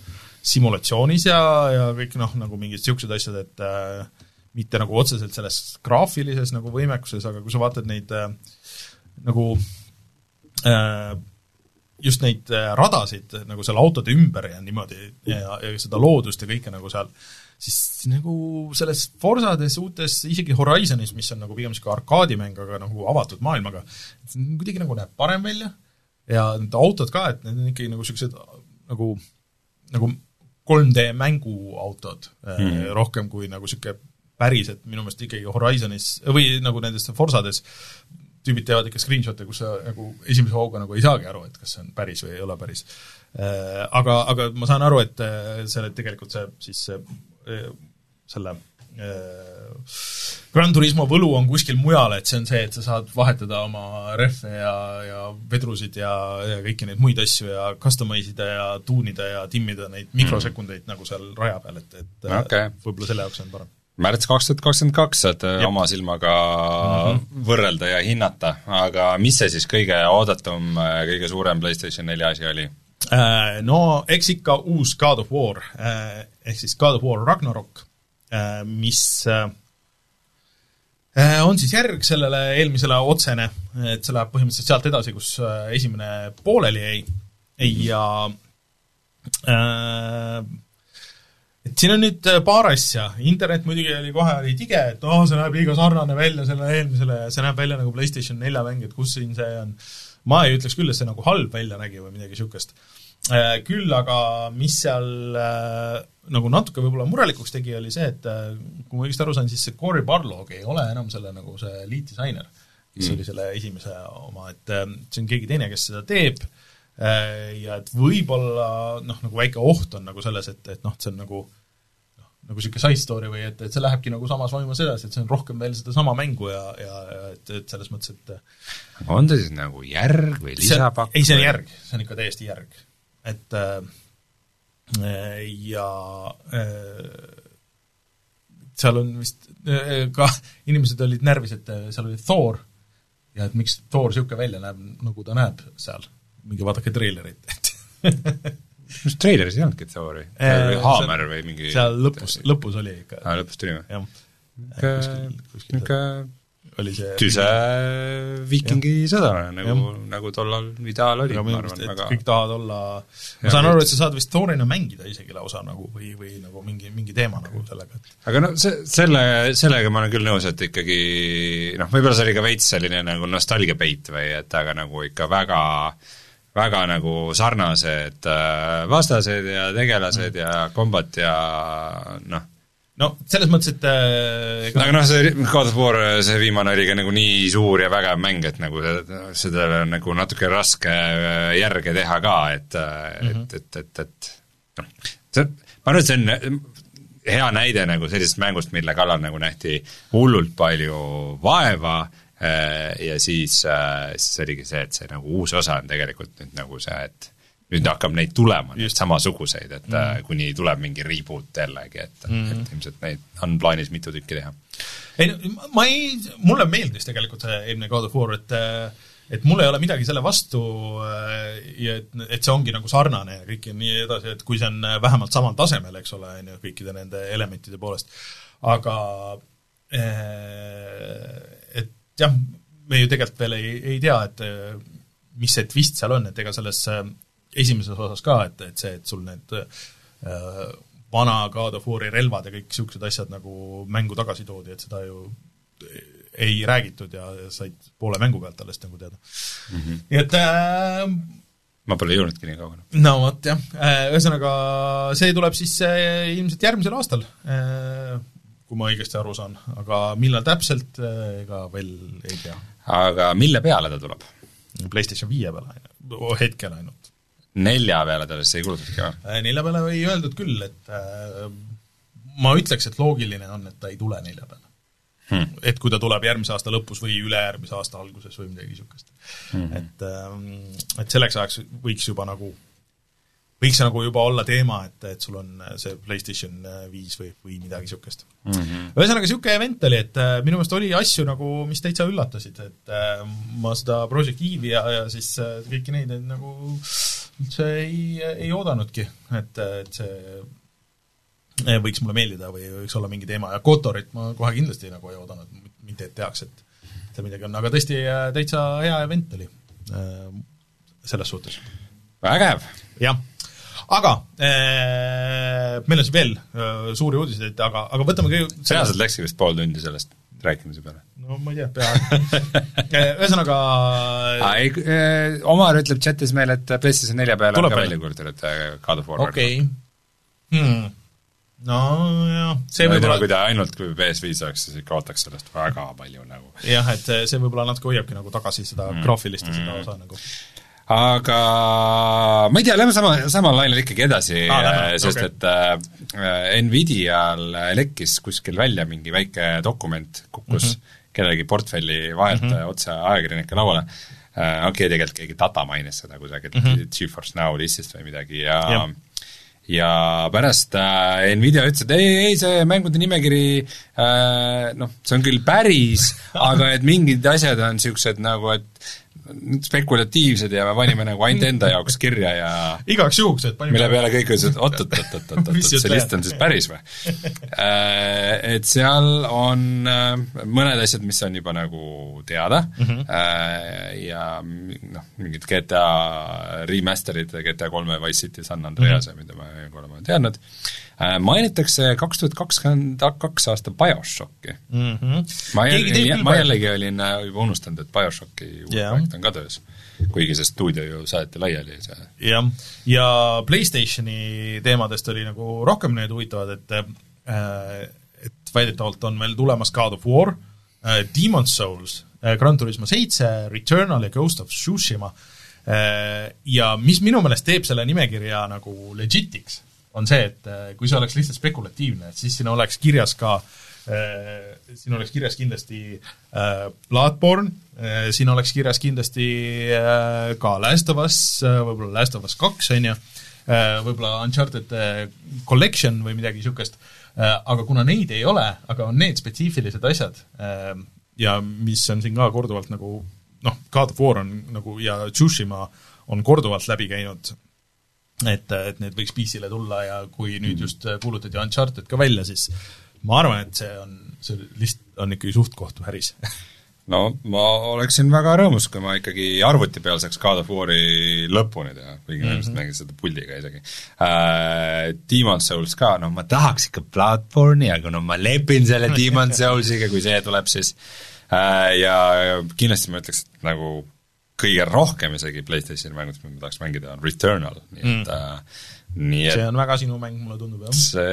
simulatsioonis ja, ja kõik noh, nagu mingid siuksed asjad, et äh, mitte nagu otseselt selles graafilises nagu võimekuses, aga kui sa vaatad neid äh, nagu äh, just neid äh, radasid nagu seal autode ümber ja niimoodi ja, ja seda loodust ja kõike nagu seal, siis nagu selles Forsades, uutes, isegi Horizonis, mis on nagu pigem siuke arkaadimäng, aga nagu avatud maailmaga, kuidagi nagu näeb parem välja ja need autod ka, et need on ikkagi nagu siuksed nagu, nagu kolm D mänguautod mm. rohkem kui nagu siuke päris, et minu meelest ikkagi Horizonis või nagu nendes Forsades tüübid teevad ikka screenshot'e, kus sa nagu esimese hooga nagu ei saagi aru, et kas see on päris või ei ole päris. Aga, aga ma saan aru, et selle tegelikult see siis selle Gran Turismo võlu on kuskil mujal, et see on see, et sa saad vahetada oma reffe ja, ja vedrusid ja, ja kõiki neid muid asju ja customise'ida ja tuunida ja timmida neid mikrosekundeid mm. nagu seal raja peal, et, et okay. võib-olla selle jaoks on parem. Märts kaks tuhat kakskümmend kaks saad Jep. oma silmaga mm-hmm. võrrelda ja hinnata, aga mis see siis kõige oodatum, kõige suurem PlayStation neli asi oli? No eks ikka uus God of War, ehk siis God of War Ragnarok, mis on siis järg sellele eelmisele otsene, et see läheb põhimõtteliselt sealt edasi, kus esimene pooleli jäi ja äh, et siin on nüüd paar asja, internet muidugi oli kohe oli tige, et oh, see näeb liiga sarnane välja selle eelmisele ja see näeb välja nagu PlayStation nelja mäng, et kus siin see on, ma ei ütleks küll, et see nagu halb välja nägi või midagi siukest. Küll aga mis seal äh, nagu natuke võib-olla murelikuks tegi, oli see, et äh, kui ma õigesti aru sain, siis see Cory Barlog ei ole enam selle nagu see lead designer, kes mm. oli selle esimese oma, et äh, see on keegi teine, kes seda teeb äh, ja et võib-olla noh, nagu väike oht on nagu selles, et, et noh, see on nagu noh, nagu siuke side story või et, et see lähebki nagu samas vaimas edasi, et see on rohkem veel seda sama mängu ja, ja, ja et, et selles mõttes, et on ta siis nagu järg või lisapakk? Ei, see on järg, see on ikka täiesti järg. Et äh, ja äh, seal on vist äh, ka inimesed olid närvis, et seal oli Thor ja et miks Thor siuke välja näeb, nagu ta näeb seal. Mingi vaadake treilerit. Mis treileris ei olnudki Thori? Või Hammer või mingi... Seal lõpus, lõpus oli ikka. Ah, lõpus tuli või? Jah. Niisugune tüse viikingi sõda, nagu, nagu tollal ideaal oli, ma arvan. Väga... Kõik tahavad olla... Ma saan aru, et sa saad vist Thorina mängida isegi lausa nagu, või, või nagu mingi, mingi teema nagu sellega. Et... Aga no see, selle, sellega ma olen küll nõus, et ikkagi, noh, võib-olla see oli ka veits selline nagu nostalgiapeit või, et aga nagu ikka väga... väga nagu sarnased vastased ja tegelased mm. ja kombat ja noh. No selles mõttes, et äh, aga noh, see God of War, see viimane oli ka nagu nii suur ja vägev mäng, et nagu seda on nagu natuke raske järge teha ka, et mm-hmm. et, et, et, et noh, see, ma arvan, et see on hea näide nagu sellisest mängust, mille kallal nagu nähti hullult palju vaeva ja siis, siis oligi see, et see nagu uus osa on tegelikult nüüd nagu see, et nüüd hakkab neid tulema, neid samasuguseid, et mm. kuni tuleb mingi reboot jällegi, et, mm. et ilmselt neid on plaanis mitu tükki teha. Ei, ma ei, mulle meeldis tegelikult see eelmine God of War, et, et mul ei ole midagi selle vastu ja et, et see ongi nagu sarnane ja kõik ja nii edasi, et kui see on vähemalt samal tasemel, eks ole, kõikide nende elementide poolest. Aga et jah, me ju tegelikult veel ei, ei tea, et mis see twist seal on, et ega selles esimeses osas ka, et, et see, et sul need äh, vana God of War'i relvad ja kõik siuksed asjad nagu mängu tagasi toodi, et seda ju ei räägitud ja said poole mängu pealt alles nagu teada. Mm-hmm. Nii et äh, ma pole jõudnudki nii kaugele. No vot jah, ühesõnaga see tuleb siis äh, ilmselt järgmisel aastal, äh, kui ma õigesti aru saan, aga millal täpselt, äh, ega veel ei tea. Aga mille peale ta tuleb? PlayStation viie peale, hetkel ainult. Nelja peale talle see ei kulutudki või? Nelja peale ei öeldud küll, et äh, ma ütleks, et loogiline on, et ta ei tule nelja peale. Hmm. Et kui ta tuleb järgmise aasta lõpus või ülejärgmise aasta alguses või midagi siukest. Hmm. Et, äh, et selleks ajaks võiks juba nagu võiks nagu juba olla teema, et, et sul on see PlayStation viis või, või midagi siukest. Mm-hmm. Ühesõnaga siuke event oli, et äh, minu meelest oli asju nagu, mis täitsa üllatasid, et äh, ma seda Project Eve'i ja, ja siis äh, kõiki neid nagu üldse ei, ei oodanudki, et, et see võiks mulle meeldida või võiks olla mingi teema ja Kotorit ma kohe kindlasti nagu ei oodanud, mitte et teaks, et see midagi on, aga tõesti täitsa hea event oli selles suhtes. Vägev! Jah, aga äh, meil on siis veel äh, suuri uudiseid, aga, aga võtame kõige reaalselt läkski vist pool tundi sellest rääkimise peale. No ma ei tea, pea. Ühesõnaga ei, Omar ütleb chatis meil, et PlayStation nelja peale on ka välja kuulutatud God of War. Okei. Hmm. No jah, see no, võib-olla kui ta ainult P S viis oleks, siis ikka ootaks sellest väga palju nagu. Jah, et see võib-olla natuke hoiabki nagu tagasi seda mm. graafilist ja seda osa nagu. Aga ma ei tea, lähme sama, samal lainel ikkagi edasi, ah, sest okay. et äh, Nvidial lekkis kuskil välja mingi väike dokument, kukkus mm -hmm. kellegi portfelli vahelt mm -hmm. otse ajakirjanike lauale. Äh, okei, okay, tegelikult keegi data mainis seda kusagil mm -hmm. GeForce Now listist või midagi ja yeah. ja pärast äh, Nvidia ütles, et ei, ei, see mängude nimekiri äh, noh, see on küll päris, aga et mingid asjad on niisugused nagu, et spekulatiivsed ja me panime nagu ainult enda jaoks kirja ja igaks juhuks, et panime mille peale kõik ütlesid, oot, oot, oot, oot, oot, oot, see list on siis päris või? Et seal on mõned asjad, mis on juba nagu teada mm -hmm. ja noh, mingid G T A remasterid, G T A kolme Vice City San Andreas mm -hmm. mida me oleme teadnud. Mainitakse kaks tuhat kakskümmend kaks aasta BioShocki. Mm -hmm. ma, jäl, ma jällegi olin juba unustanud, et BioShocki yeah. on ka töös, kuigi see stuudio ju saeti laiali. jah, ja PlayStationi teemadest oli nagu rohkem need huvitavad, et äh, et väidetavalt on veel tulemas God of War, äh, Demon's Souls, äh, Gran Turismo seitse, Returnal ja Ghost of Tsushima äh, ja mis minu meelest teeb selle nimekirja nagu legitiks, on see, et kui see oleks lihtsalt spekulatiivne, et siis siin oleks kirjas ka äh, siin oleks kirjas kindlasti äh, Bloodborne, äh, siin oleks kirjas kindlasti äh, ka Last of Us, äh, võib-olla Last of Us kaks, on ju, äh, võib-olla Uncharted äh, Collection või midagi niisugust, äh, aga kuna neid ei ole, aga on need spetsiifilised asjad äh, ja mis on siin ka korduvalt nagu noh, God of War on nagu ja Tsushima on korduvalt läbi käinud, et, et need võiks P C-le tulla ja kui nüüd just kuulutati Uncharted ka välja, siis ma arvan, et see on, see list on ikkagi suht kohtu häris. No ma oleksin väga rõõmus, kui ma ikkagi arvuti peal saaks God of War'i lõpuni teha, kuigi mm -hmm. mängin seda puldiga isegi. Uh, Demon's Souls ka, no ma tahaks ikka Bloodborne'i, aga no ma lepin selle Demon's Soulsiga, kui see tuleb siis uh, ja kindlasti ma ütleks, et nagu kõige rohkem isegi PlayStationi mängud, mis ma tahaks mängida, on Returnal, nii et mm. uh, nii et see on väga sinu mäng, mulle tundub, jah.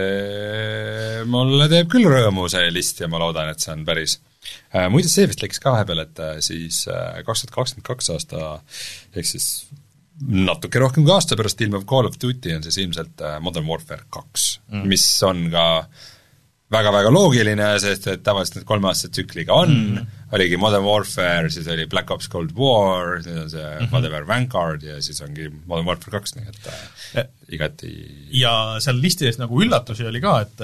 See mulle teeb küll rõõmu see list ja ma loodan, et see on päris. Uh, muide, see vist läks ka vahepeal, et uh, siis uh, kaks tuhat kakskümmend kaks aasta ehk siis natuke rohkem kui aasta pärast ilmuv Call of Duty on siis ilmselt uh, Modern Warfare kaks mm., mis on ka väga-väga loogiline, sest et tavaliselt need kolmeaastase tsükliga on mm., oligi Modern Warfare, siis oli Black Ops Cold War, siis on see mm -hmm. Modern Vanguard ja siis ongi Modern Warfare kaks, nii et äh, igati ja seal listi ees nagu üllatusi oli ka, et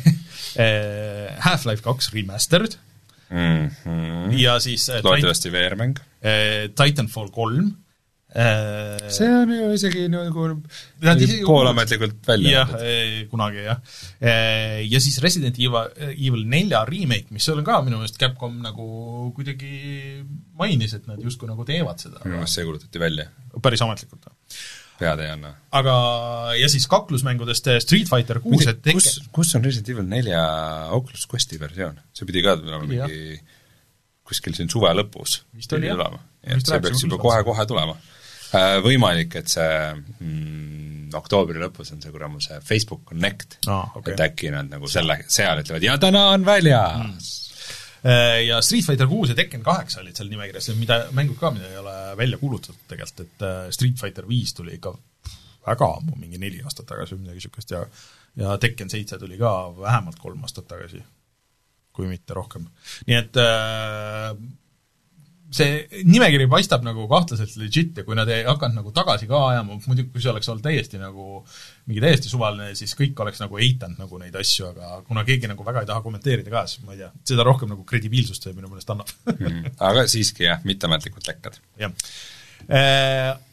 äh, Half-Life kaks Remastered mm -hmm. ja siis äh, loodetavasti V R-mäng äh, Titanfall kolm äh, see on ju isegi nagu poolametlikult välja. Jah, kunagi jah. Ja siis Resident Evil nelja remake, mis on ka minu meelest Capcom nagu kuidagi mainis, et nad justkui nagu teevad seda. Minu meelest see kuulutati välja. Päris ametlikult. Pead ei anna. Aga, ja siis kaklusmängudest Street Fighter kuus, et tekke... kus, kus on Resident Evil nelja Oculus Questi versioon? See pidi ka tulema mingi kuskil siin suve lõpus. Vist oli, jah. See peaks juba kohe-kohe tulema. Võimalik, et see mm, oktoobri lõpus on see kuramus Facebook Connect, ah, okay. Et äkki nad nagu selle, seal ütlevad, ja täna on väljas mm.. Ja Street Fighter kuus ja Tekken kaheksa olid seal nimekirjas, mida mängud ka, mida ei ole välja kuulutatud tegelikult, et Street Fighter viis tuli ikka väga ammu, mingi neli aastat tagasi või midagi niisugust ja, ja Tekken seitse tuli ka vähemalt kolm aastat tagasi, kui mitte rohkem. Nii et äh, see nimekiri paistab nagu kahtlaselt legit ja kui nad ei hakanud nagu tagasi ka ajama, muidugi kui see oleks olnud täiesti nagu mingi täiesti suvaline, siis kõik oleks nagu eitanud nagu neid asju, aga kuna keegi nagu väga ei taha kommenteerida ka, siis ma ei tea, seda rohkem nagu kredibiilsust see minu meelest annab mm, aga siiski jah, mitteametlikud lekkad. Jah. Äh,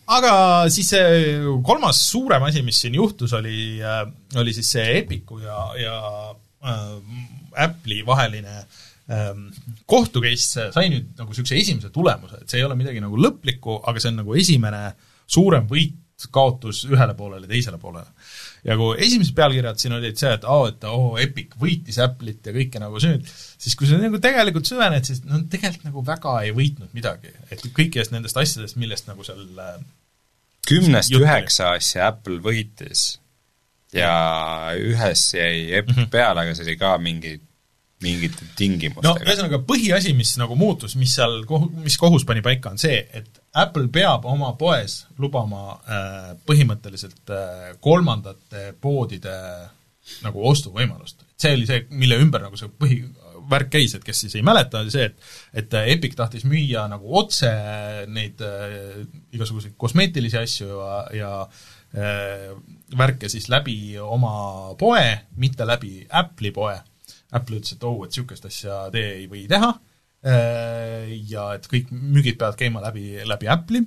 aga siis see kolmas suurem asi, mis siin juhtus, oli, oli siis see Epicu ja, ja äh, Apple'i vaheline äh, kohtucase sai nüüd nagu sellise esimese tulemuse, et see ei ole midagi nagu lõplikku, aga see on nagu esimene suurem võit, kaotus ühele poolele, teisele poolele. Ja kui esimesed pealkirjad siin olid see, et oh, et oh, Epic võitis Apple'it ja kõike nagu see, siis kui see nagu tegelikult süvened, siis no tegelikult nagu väga ei võitnud midagi. Et kõikidest nendest asjadest, millest nagu seal kümnest üheksa asja Apple võitis ja ühes jäi Epic mm -hmm. peale, aga see oli ka mingi mingite tingimustega. No, ühesõnaga põhiasi, mis nagu muutus, mis seal, mis kohus pani paika, on see, et Apple peab oma poes lubama äh, põhimõtteliselt äh, kolmandate poodide nagu ostuvõimalust. See oli see, mille ümber nagu see põhivärk käis, et kes siis ei mäleta, oli see, et, et Epic tahtis müüa nagu otse neid äh, igasuguseid kosmeetilisi asju ja, ja äh, värke siis läbi oma poe, mitte läbi Apple'i poe. Apple ütles, et oh, et sihukest asja te ei või teha ja et kõik müügid peavad käima läbi, läbi Apple'i,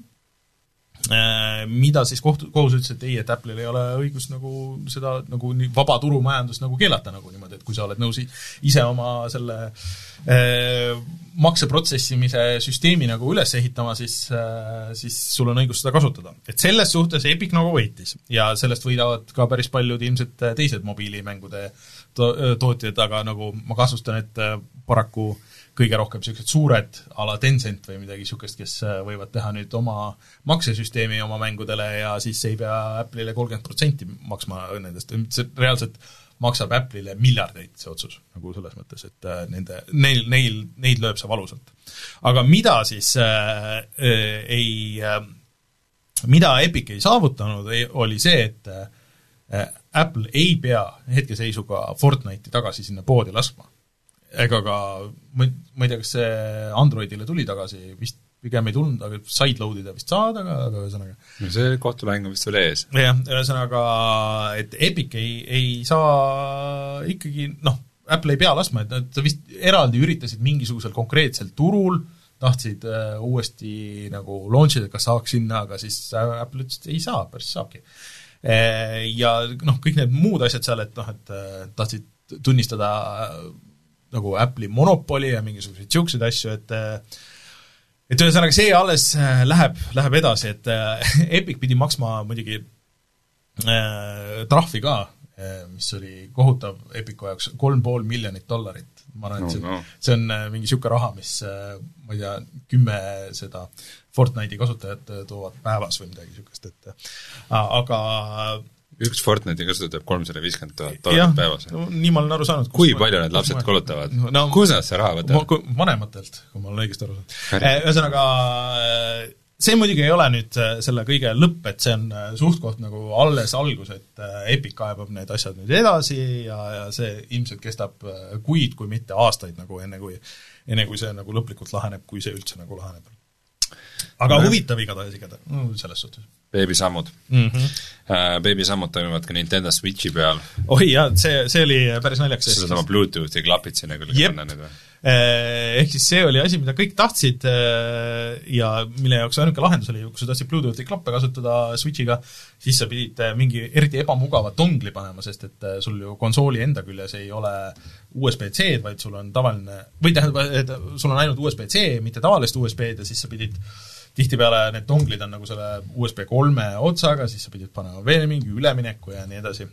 mida siis kohtu, kohus ütles, et ei, et Apple'il ei ole õigus nagu seda nagu nii vaba turumajandust nagu keelata nagu niimoodi, et kui sa oled nõus ise oma selle eh, makseprotsessimise süsteemi nagu üles ehitama, siis, eh, siis sul on õigus seda kasutada. Et selles suhtes Epic nagu võitis ja sellest võidavad ka päris paljud ilmselt teised mobiilimängude to- tootjad, aga nagu ma kahtlustan, et paraku kõige rohkem sellised suured ala Tencent või midagi sihukest, kes võivad teha nüüd oma maksesüsteemi oma mängudele ja siis ei pea Apple'ile kolmkümmend protsenti maksma nendest. See reaalselt maksab Apple'ile miljardeid see otsus, nagu selles mõttes, et nende, neil, neil, neid lööb see valusalt. Aga mida siis äh, ei, äh, mida Epic ei saavutanud, ei, oli see, et äh, Apple ei pea hetkeseisuga Fortnite'i tagasi sinna poodi laskma. Ega ka, ma, ma ei tea, kas see Androidile tuli tagasi, vist pigem ei tulnud, aga sideload'ida vist saad, aga, aga ühesõnaga. See kohtumäng on vist veel ees. jah, ühesõnaga, et Epic ei, ei saa ikkagi, noh, Apple ei pea laskma, et nad vist eraldi üritasid mingisugusel konkreetsel turul, tahtsid uh, uuesti nagu launchida, kas saaks sinna, aga siis Apple ütles, et ei saa, päris saabki. Ja noh, kõik need muud asjad seal, et noh, et tahtsid tunnistada nagu Apple'i monopoli ja mingisuguseid siukseid asju, et et ühesõnaga see alles läheb, läheb edasi, et Epic pidi maksma muidugi äh, trahvi ka, mis oli kohutav Epicu jaoks kolm pool miljonit dollarit. Ma arvan, et see, no, no. see on mingi siuke raha, mis ma ei tea, kümme seda Fortnite'i kasutajat toovad päevas või midagi siukest, et aga üks Fortnite'i kasutab kolmsada viiskümmend tuhat dollarit päevas. No, nii ma olen aru saanud. Kui palju need lapsed kulutavad? No, kus nad see raha võtavad? Vanematelt, kui ma olen õigesti aru saanud. Ühesõnaga, see muidugi ei ole nüüd selle kõige lõpp, et see on suhtkoht nagu alles algus, et Epic kaebab need asjad nüüd edasi ja, ja see ilmselt kestab kuid, kui mitte aastaid nagu enne, kui, enne kui see nagu lõplikult laheneb, kui see üldse nagu laheneb. Aga no, huvitav igatahes igatahes, no, selles suhtes. Beebisammud mm. -hmm. Uh, Beebisammud toimuvad ka Nintendo Switchi peal. Oi jah, see, see oli päris naljaks. See on sama Bluetoothi klapid sinna küll panna nüüd või? Ehk siis see oli asi, mida kõik tahtsid ja mille jaoks ainuke lahendus oli, kui sa tahtsid Bluetoothi klappe kasutada Switchiga, siis sa pidid mingi eriti ebamugava dongli panema, sest et sul ju konsooli enda küljes ei ole U S B C-d, vaid sul on tavaline, või tähendab, et sul on ainult U S B C, mitte tavalist U S B-d ja siis sa pidid tihtipeale need donglid on nagu selle U S B kolme otsaga, siis sa pidid panema veel mingi ülemineku ja nii edasi.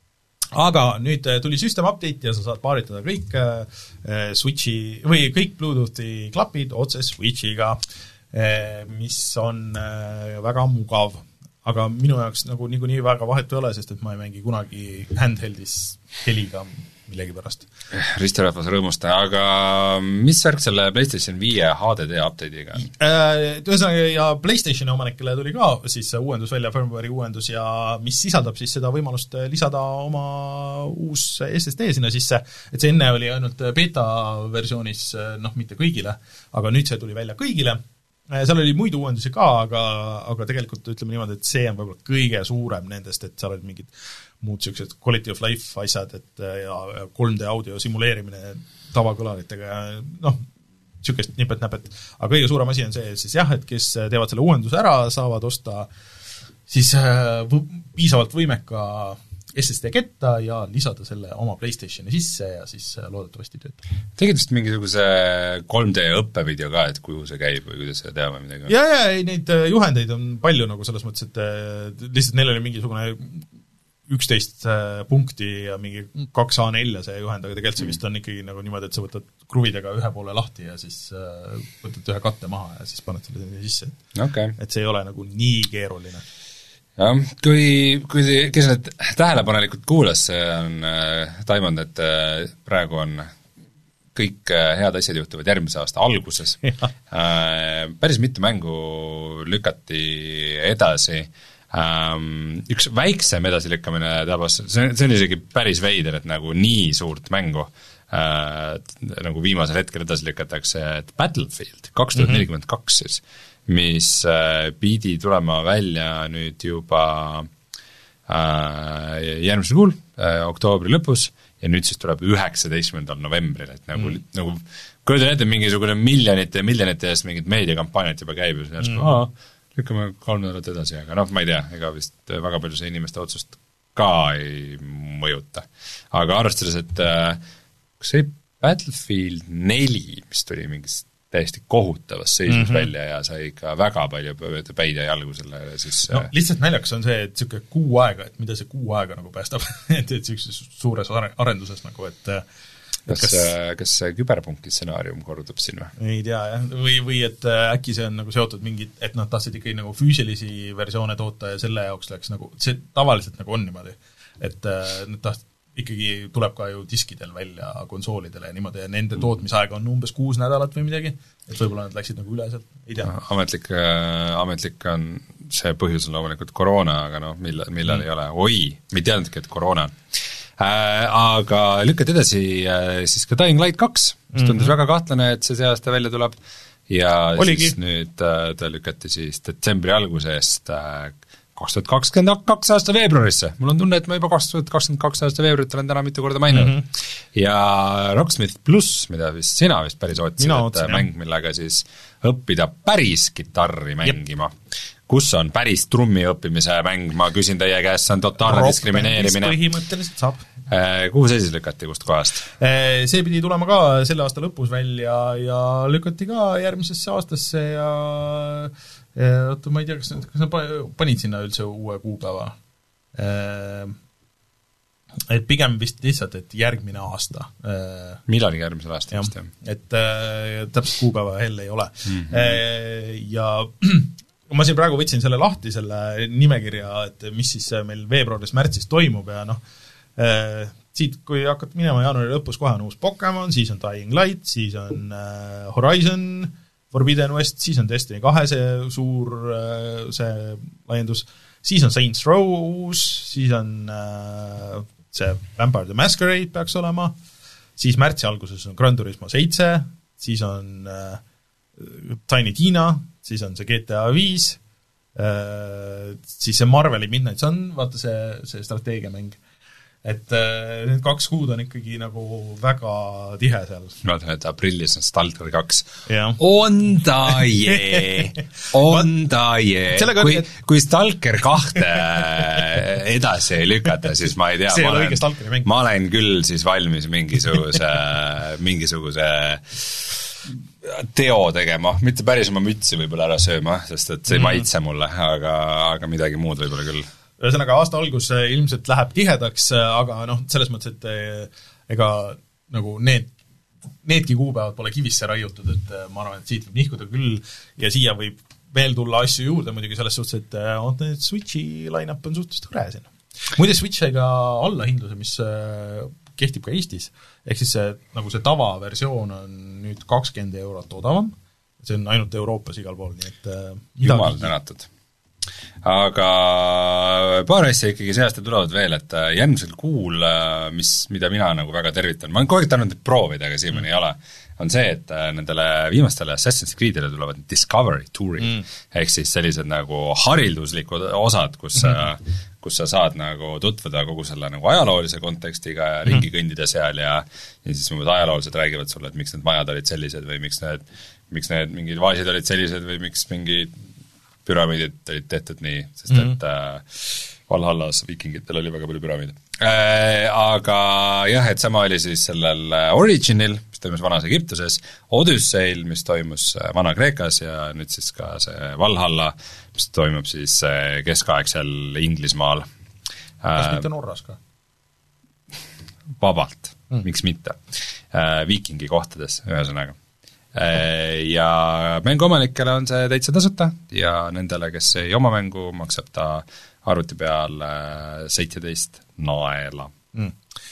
Aga nüüd tuli system update ja sa saad paaritada kõik äh, Switchi või kõik Bluetoothi klapid otse Switchiga, äh, mis on äh, väga mugav. Aga minu jaoks nagu niikuinii väga vahet ei ole, sest et ma ei mängi kunagi handheldis heliga millegi pärast. Ristirahvas rõõmusta, aga mis värk selle PlayStation viie H D D update'iga? Ühesõnaga, ja PlayStationi omanikele tuli ka siis uuendus välja, firmware'i uuendus ja mis sisaldab siis seda võimalust lisada oma uus S S D sinna sisse, et see enne oli ainult beta-versioonis, noh, mitte kõigile, aga nüüd see tuli välja kõigile. Seal oli muid uuendusi ka, aga, aga tegelikult ütleme niimoodi, et see on võib-olla kõige suurem nendest, et seal olid mingid muud sellised quality of life asjad, et ja kolm D audio simuleerimine tavakõlaritega ja noh, niisugust nipet-näpet, aga kõige suurem asi on see siis jah, et kes teevad selle uuenduse ära, saavad osta siis v- piisavalt võimeka S S D ketta ja lisada selle oma PlayStationi sisse ja siis loodetavasti töötab. tegid vist mingisuguse kolm D õppevideo ka, et kuhu see käib või kuidas see teab või midagi? ja, ja ei, neid juhendeid on palju nagu selles mõttes, et lihtsalt neil oli mingisugune üksteist punkti ja mingi kaks A neli see juhend, aga tegelikult see vist on ikkagi nagu niimoodi, et sa võtad kruvidega ühe poole lahti ja siis võtad ühe katte maha ja siis paned selle sisse. Okay. Et see ei ole nagu nii keeruline. jah, kui, kui kes need tähelepanelikult kuulas, see on äh, taimanud, et äh, praegu on kõik äh, head asjad juhtuvad järgmise aasta alguses. Äh, päris mitu mängu lükati edasi. Ähm, üks väiksem edasilükkamine tabas, see, see on isegi päris veider, et nagu nii suurt mängu äh, nagu viimasel hetkel edasi lükatakse, et Battlefield kaks tuhat nelikümmend kaks siis, mis äh, pidi tulema välja nüüd juba äh, järgmisel kuul, äh, oktoobri lõpus, ja nüüd siis tuleb üheksateistkümnendal novembril, et nagu, mm. nagu kujutan ette, mingisugune miljonite ja miljonite eest mingid meediakampaaniat juba käib, ja siis mm. aa, lükkame kolm nädalat edasi, aga noh, ma ei tea, ega vist väga palju see inimeste otsust ka ei mõjuta. aga arvestades, et äh, kas see Battlefield neli, mis tuli mingist täiesti kohutavas seisus mm-hmm. välja ja sai ikka väga palju päid ja jalgu selle siis no lihtsalt naljakas on see, et niisugune kuu aega, et mida see kuu aega nagu päästab et, et niisuguses suures arenduses nagu, et kas, kas, kas see küberpunki stsenaarium kordub siin või? Ei tea, jah, või, või et äkki see on nagu seotud mingid, et nad tahtsid ikkagi nagu füüsilisi versioone toota ja selle jaoks läks nagu, see tavaliselt nagu on niimoodi, et nad tahtsid ikkagi tuleb ka ju diskidel välja konsoolidele ja niimoodi ja nende tootmisaega on umbes kuus nädalat või midagi, et võib-olla nad läksid nagu üle sealt, ei tea. Ametlik, ametlik on see põhjus on loomulikult koroona, aga noh, millal, millal mm. ei ole, oi, me ei teadnudki, et koroona on. Äh, aga lükkad edasi äh, siis ka Dying Light kaks, mis tundus mm-hmm. väga kahtlane, et see see aasta välja tuleb ja Oligi. Siis nüüd äh, ta lükati siis detsembri algusest äh, kaks tuhat kakskümmend kaks aasta veebruarisse. Mul on tunne, et ma juba kaks tuhat kakskümmend kaks aasta veebruarit olen täna mitu korda maininud. Mm-hmm. Ja Rocksmith Plus, mida vist sina vist päris otsid, et otsin, mäng, millega siis õppida päris kitarri mängima. Kus on päris trummi õppimise mäng, ma küsin teie käest, see on totaalne Rock diskrimineerimine. Põhimõtteliselt saab. Kuhu see siis lükati, kust kohast? See pidi tulema ka selle aasta lõpus välja ja lükati ka järgmisesse aastasse ja oota, ma ei tea, kas, kas nad panid sinna üldse uue kuupäeva. Et pigem vist lihtsalt, et järgmine aasta. Millalgi järgmisel aasta vist, jah. Et täpselt kuupäeva hell ei ole. Mm-hmm. Ja ma siin praegu võtsin selle lahti, selle nimekirja, et mis siis meil veebruaris, märtsis toimub ja noh, siit, kui hakkad minema jaanuari lõpus, kohe on uus Pokemon, siis on Dying Light, siis on Horizon, Forbidden West, siis on Destiny kahe see suur see laiendus, siis on Saints Row uus, siis on see Vampire the Masquerade peaks olema, siis märtsi alguses on Gran Turismo seitse, siis on Tiny Tina, siis on see G T A viis, siis see Marveli Midnight Sun, vaata see, see strateegiamäng. Et need kaks kuud on ikkagi nagu väga tihe seal. Ma mõtlen, et aprillis on Stalker kaks. Ja. On ta jee! On ta jee! Kui, kui Stalker kahte edasi ei lükata, siis ma ei tea, ma olen, ma olen küll siis valmis mingisuguse, mingisuguse teo tegema, mitte päris oma mütsi võib-olla ära sööma, sest et see ei maitse mulle, aga, aga midagi muud võib-olla küll. Ühesõnaga aasta algus ilmselt läheb tihedaks, aga noh, selles mõttes, et ega nagu need, needki kuupäevad pole kivisse raiutud, et ma arvan, et siit võib nihkuda küll ja siia võib veel tulla asju juurde muidugi selles suhtes, et on need Switchi line-up on suhteliselt hõre siin. Muide Switch sai ka allahindluse, mis kehtib ka Eestis, ehk siis see, nagu see tavaversioon on nüüd kakskümmend eurot odavam, see on ainult Euroopas igal pool, nii et jumal tänatud. aga paar asja ikkagi see aasta tulevad veel, et järgmisel kuul, mis, mida mina nagu väga tervitan, ma olen kogu aeg tahtnud neid proovida, aga siiamaani mm. ei ole, on see, et nendele viimastele Assassin's Creed'ile tulevad Discovery Tourid mm., ehk siis sellised nagu hariduslikud osad, kus mm. kus sa saad nagu tutvuda kogu selle nagu ajaloolise kontekstiga ja ringi kõndida seal ja ja siis mingid ajaloolised räägivad sulle, et miks need majad olid sellised või miks need, miks need mingid vaasid olid sellised või miks mingid püramiidid olid tehtud nii, sest mm -hmm. et äh, Valhallas viikingitel oli väga palju püramiide äh,. Aga jah, et sama oli siis sellel Originil, mis toimus Vanas Egiptuses, Odüsseil, mis toimus Vana-Kreekas ja nüüd siis ka see Valhalla, mis toimub siis keskaegsel Inglismaal. Kas mitte Norras ka? Vabalt, mm. miks mitte. Äh, viikingi kohtades, ühesõnaga. Ja mänguomanikele on see täitsa tasuta ja nendele, kes ei oma mängu, maksab ta arvuti peal seitseteist naela. Mm.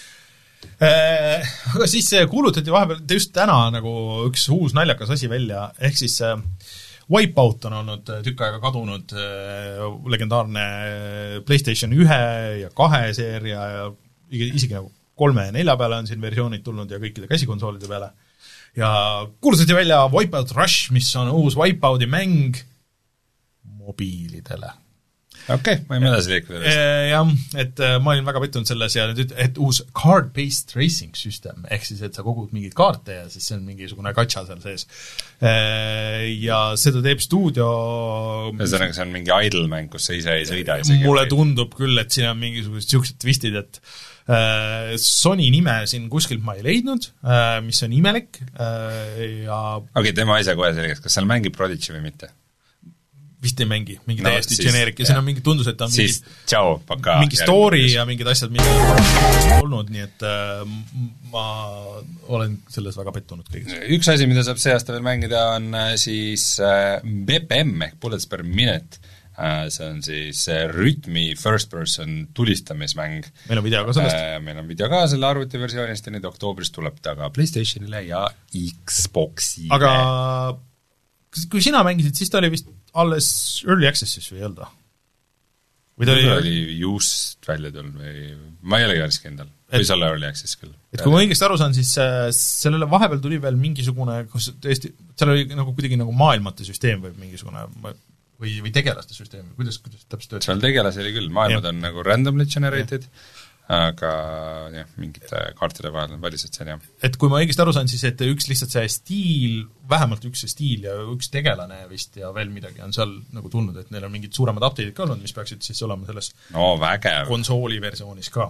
Äh, aga siis kuulutati vahepeal just täna nagu üks uus naljakas asi välja, ehk siis äh, Wipeout on olnud tükk aega kadunud äh, legendaarne PlayStation ühe ja kahe seeria ja isegi nagu kolme ja nelja peale on siin versioonid tulnud ja kõikide käsikonsoolide peale. Ja kuulutati välja Wipeout Rush, mis on uus Wipeouti mäng mobiilidele. Okei, okay, ma ei mõelda see liikuda. Jah, et ma olin väga pettunud selles ja nüüd, et uus card-based racing system, ehk siis, et sa kogud mingeid kaarte ja siis see on mingisugune katša seal sees. Ja seda teeb stuudio... See on mingi idle mäng, kus sa ise ei sõida. Mulle tundub küll, et siin on mingisugused siuksed twistid, et Sony nime siin kuskilt ma ei leidnud, mis on imelik ja... Okei, okay, tema asja kohe selgeks, kas seal mängib Prodigy või mitte? Vist ei mängi, mingi no, täiesti generik ja siin on mingi tundus, et on siis, mingi, tšau, paka, mingi story ja mingid asjad, mida olnud, nii et ma olen selles väga pettunud kõigis. Üks asi, mida saab see aasta veel mängida, on siis B P M ehk Bullets per Minute. See on siis rütmi first person tulistamismäng. Meil on video ka sellest. Meil on video ka selle arvuti versioonist ja nüüd oktoobris tuleb ta ka PlayStationile ja Xboxile. Aga kui sina mängisid, siis ta oli vist alles early access'is või ei olnud? Või ta oli... oli just välja tulnud või... Ma ei olegi päris kindel. Või see oli early access küll. Et kui ma õigesti aru saan, siis sellele vahepeal tuli veel mingisugune, kus tõesti, seal oli nagu kuidagi nagu maailmate süsteem või mingisugune... või, või tegelaste süsteem, kuidas, kuidas täpselt töötab? Seal tegelasi oli küll, maailmad ja. On nagu randomly generated, ja. Aga jah, mingite kaartide vahel on välised seal, jah. Et kui ma õigesti aru saan, siis et üks lihtsalt see stiil, vähemalt üks see stiil ja üks tegelane vist ja veel midagi on seal nagu tulnud, et neil on mingid suuremad update'id ka olnud, mis peaksid siis olema selles no, vägev. Konsooli versioonis ka.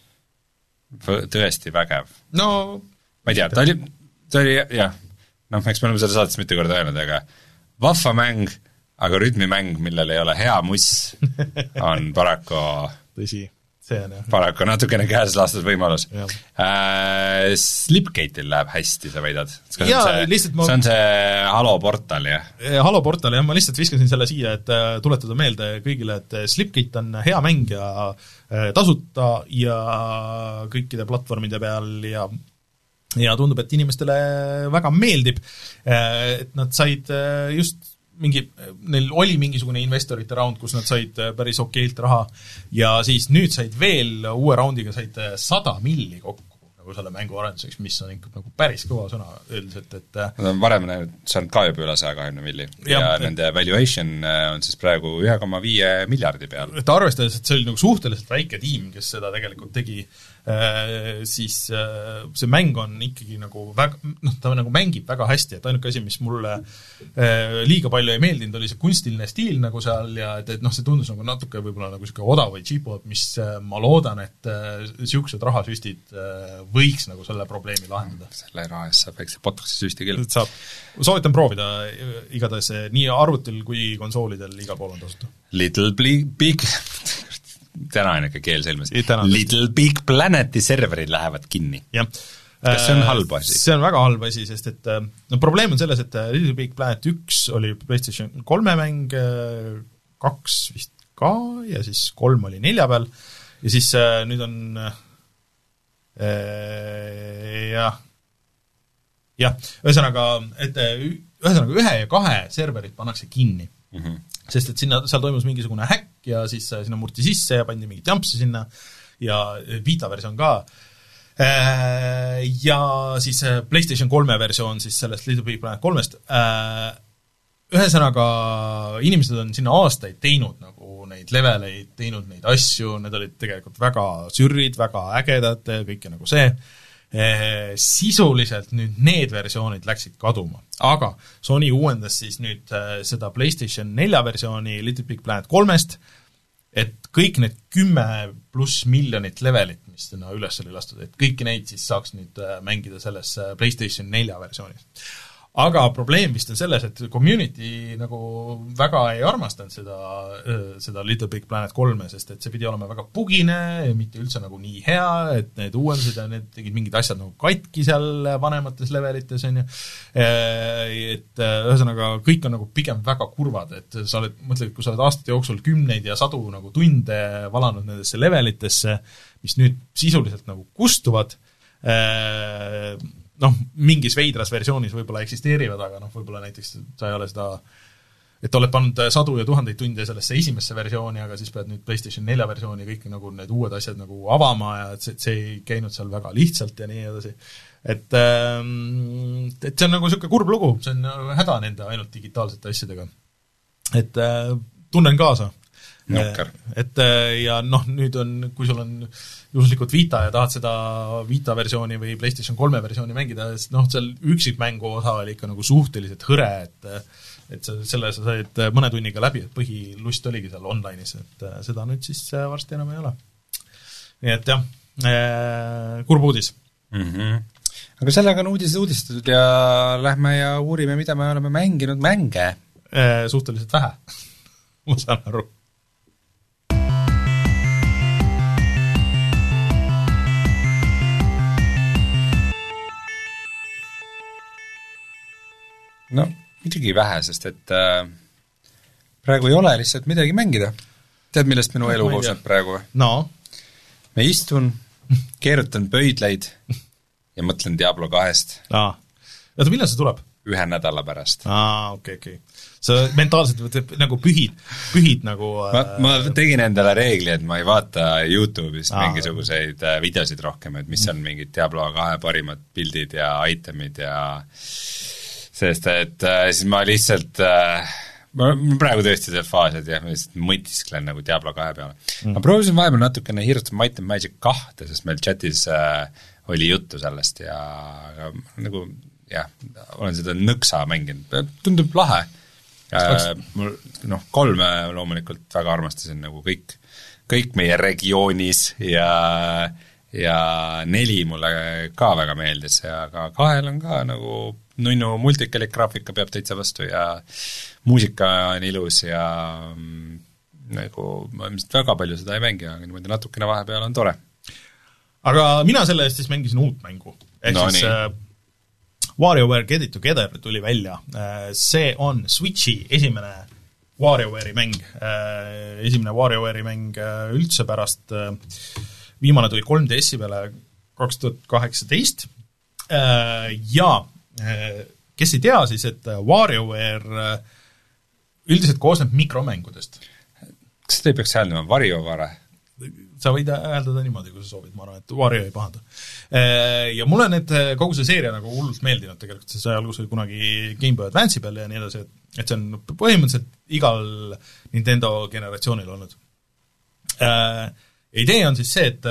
Tõesti vägev. No ma ei tea, ta oli, ta oli jah, noh, eks me oleme selle saates mitu korda öelnud, aga vahva mäng, aga rütmimäng, millel ei ole hea muss, on paraku tõsi, see on jah. Paraku natukene käes lastud võimalus. Äh, Slipgate'il läheb hästi, sa väidad? Jaa, see, lihtsalt ma... see on see Halo portal, jah? Halo portal, jah, ma lihtsalt viskasin selle siia, et tuletada meelde kõigile, et Slipgate on hea mäng ja tasuta ja kõikide platvormide peal ja ja tundub, et inimestele väga meeldib, et nad said just mingi, neil oli mingisugune investorite round, kus nad said päris okeilt raha ja siis nüüd said veel uue roundiga said sada milli kokku nagu selle mängu arenduseks, mis on ikka nagu päris kõva sõna üldiselt, et nad on varem saanud ka juba üle saja kahekümne milli ja, ja et, nende valuation on siis praegu üks koma viis miljardi peal. Et arvestades, et see oli nagu suhteliselt väike tiim, kes seda tegelikult tegi, siis see mäng on ikkagi nagu väga, noh, ta nagu mängib väga hästi, et ainuke asi, mis mulle liiga palju ei meeldinud, oli see kunstiline stiil nagu seal ja et, et noh, see tundus nagu natuke võib-olla nagu siuke odav või cheapod, mis ma loodan, et siuksed rahasüstid võiks nagu selle probleemi lahendada. Selle raha eest saab väikse botoksi süsti küll. Saab. Soovitan proovida igatahes nii arvutil kui konsoolidel igal pool on tasuta. Little Big, big täna on ikka keel selmas. Little Big Planeti serverid lähevad kinni. Jah. Kas see on halb asi? See on väga halb asi, sest et no, probleem on selles, et Little Big Planet üks oli PlayStation kolme mäng, kaks vist ka ja siis kolm oli nelja peal ja siis nüüd on jah, jah, ühesõnaga, et ühesõnaga ühe ja kahe serverit pannakse kinni mm-hmm. sest et sinna, seal toimus mingisugune häkk ja siis sinna murti sisse ja pandi mingit jampsi sinna ja Vita versioon ka, ja siis PlayStation kolme versioon siis sellest Little Big Planet kolmest, ühesõnaga inimesed on sinna aastaid teinud nagu neid leveleid, teinud neid asju, need olid tegelikult väga sürrid, väga ägedad, kõike nagu see, sisuliselt nüüd need versioonid läksid kaduma, aga Sony uuendas siis nüüd seda PlayStation nelja versiooni Little Big Planet kolmest, et kõik need kümme pluss miljonit levelit, mis sinna üles oli lastud, et kõiki neid siis saaks nüüd mängida selles PlayStation nelja versioonis. Aga probleem vist on selles, et community nagu väga ei armastanud seda, seda Little Big Planet kolme, sest et see pidi olema väga bugine ja mitte üldse nagu nii hea, et need uuendused ja need tegid mingid asjad nagu katki seal vanemates levelites, on ju. Et ühesõnaga kõik on nagu pigem väga kurvad, et sa oled, mõtled, kui sa oled aastate jooksul kümneid ja sadu nagu tunde valanud nendesse levelitesse, mis nüüd sisuliselt nagu kustuvad, noh, mingis veidras versioonis võib-olla eksisteerivad, aga noh, võib-olla näiteks sa ei ole seda, et oled pannud sadu ja tuhandeid tunde sellesse esimesse versiooni, aga siis pead nüüd PlayStation nelja versiooni kõik nagu need uued asjad nagu avama ja et see, see ei käinud seal väga lihtsalt ja nii edasi. Et, et see on nagu niisugune kurb lugu, see on häda nende ainult digitaalsete asjadega. Et tunnen kaasa. Nukker. Et ja noh, nüüd on, kui sul on juhuslikult Vita ja tahad seda Vita versiooni või PlayStation kolme versiooni mängida, siis noh, seal üksikmängu osa oli ikka nagu suhteliselt hõre, et et sa, selle sa said mõne tunniga läbi, et põhilust oligi seal online'is, et seda nüüd siis varsti enam ei ole. Nii et jah, kurb uudis. Mm-hmm. Aga sellega on uudised uudistatud ja lähme ja uurime, mida me oleme mänginud mänge. Suhteliselt vähe, ma saan aru. No, midagi vähe, sest et äh, praegu ei ole lihtsalt midagi mängida. Tead, millest minu elu koosneb praegu? No. Ma istun, keerutan pöidleid ja mõtlen Diablo kahest. Aa. Ja millal see tuleb? Ühe nädala pärast. Aa, okei, okay, okei. Okay. Sa mentaalselt nagu pühid, pühid nagu... Ma, ma tegin endale reegli, et ma ei vaata YouTube'ist Aa. mingisuguseid videosid rohkem, et mis on mingid Diablo kahe parimad pildid ja itemid ja... sest et äh, siis ma lihtsalt äh, ma praegu tõesti see faas, et jah, ma lihtsalt mõtisklen nagu Diablo kahe peale. Mm. Ma proovisin vahepeal natukene Heroes of Might and Magic kahte, sest meil chatis äh, oli juttu sellest ja aga, nagu jah, olen seda nõksa mänginud, tundub lahe. Äh, mul, noh, kolme loomulikult väga armastasin nagu kõik, kõik meie regioonis ja ja neli mulle ka väga meeldis, aga kahel on ka nagu nunnu multikelik graafika peab täitsa vastu ja muusika on ilus ja mm, nagu ma ilmselt väga palju seda ei mängi, aga niimoodi natukene vahepeal on tore. Aga mina selle eest siis mängisin uut mängu. Ehk no, siis äh, WarioWare Get It Together tuli välja. Äh, see on Switchi esimene WarioWare'i mäng. Äh, esimene WarioWare'i mäng äh, üldse pärast äh, viimane tuli kolm D S-i peale kaks tuhat kaheksateist ja kes ei tea siis, et WarioWare üldiselt koosneb mikromängudest. Kas seda ei peaks hääldama WarioWare? Sa võid hääldada niimoodi, kui sa soovid, ma arvan, et Wario ei pahanda. Ja mulle need kogu see seeria nagu hullult meeldinud tegelikult, see algus oli kunagi Game Boy Advance'i peal ja nii edasi, et see on põhimõtteliselt igal Nintendo generatsioonil olnud. Idee on siis see, et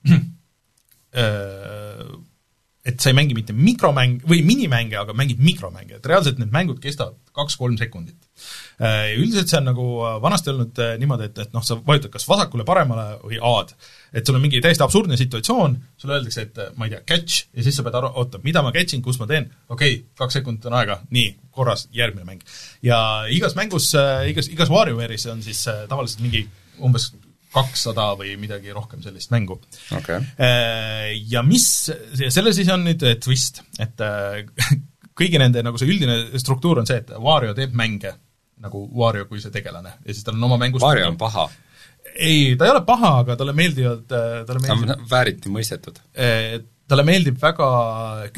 et sa ei mängi mitte mikromäng või minimänge, aga mängid mikromänge, et reaalselt need mängud kestavad kaks-kolm sekundit. Üldiselt see on nagu vanasti olnud niimoodi, et, et noh, sa vajutad kas vasakule, paremale või A-d. Et sul on mingi täiesti absurdne situatsioon, sulle öeldakse, et ma ei tea, catch, ja siis sa pead aru, oota, mida ma catchin, kus ma teen, okei, okay, kaks sekundit on aega, nii, korras, järgmine mäng. Ja igas mängus, igas, igas WarioWare'is on siis tavaliselt mingi umbes kakssada või midagi rohkem sellist mängu. Okay. Ja mis, selle siis on nüüd twist, et kõigi nende nagu see üldine struktuur on see, et Wario teeb mänge, nagu Wario kui see tegelane, ja siis tal on oma mängus... Wario on paha? Ei, ta ei ole paha, aga talle meeldivad... Talle meeldib, ta on vääriti mõistetud. Talle meeldib väga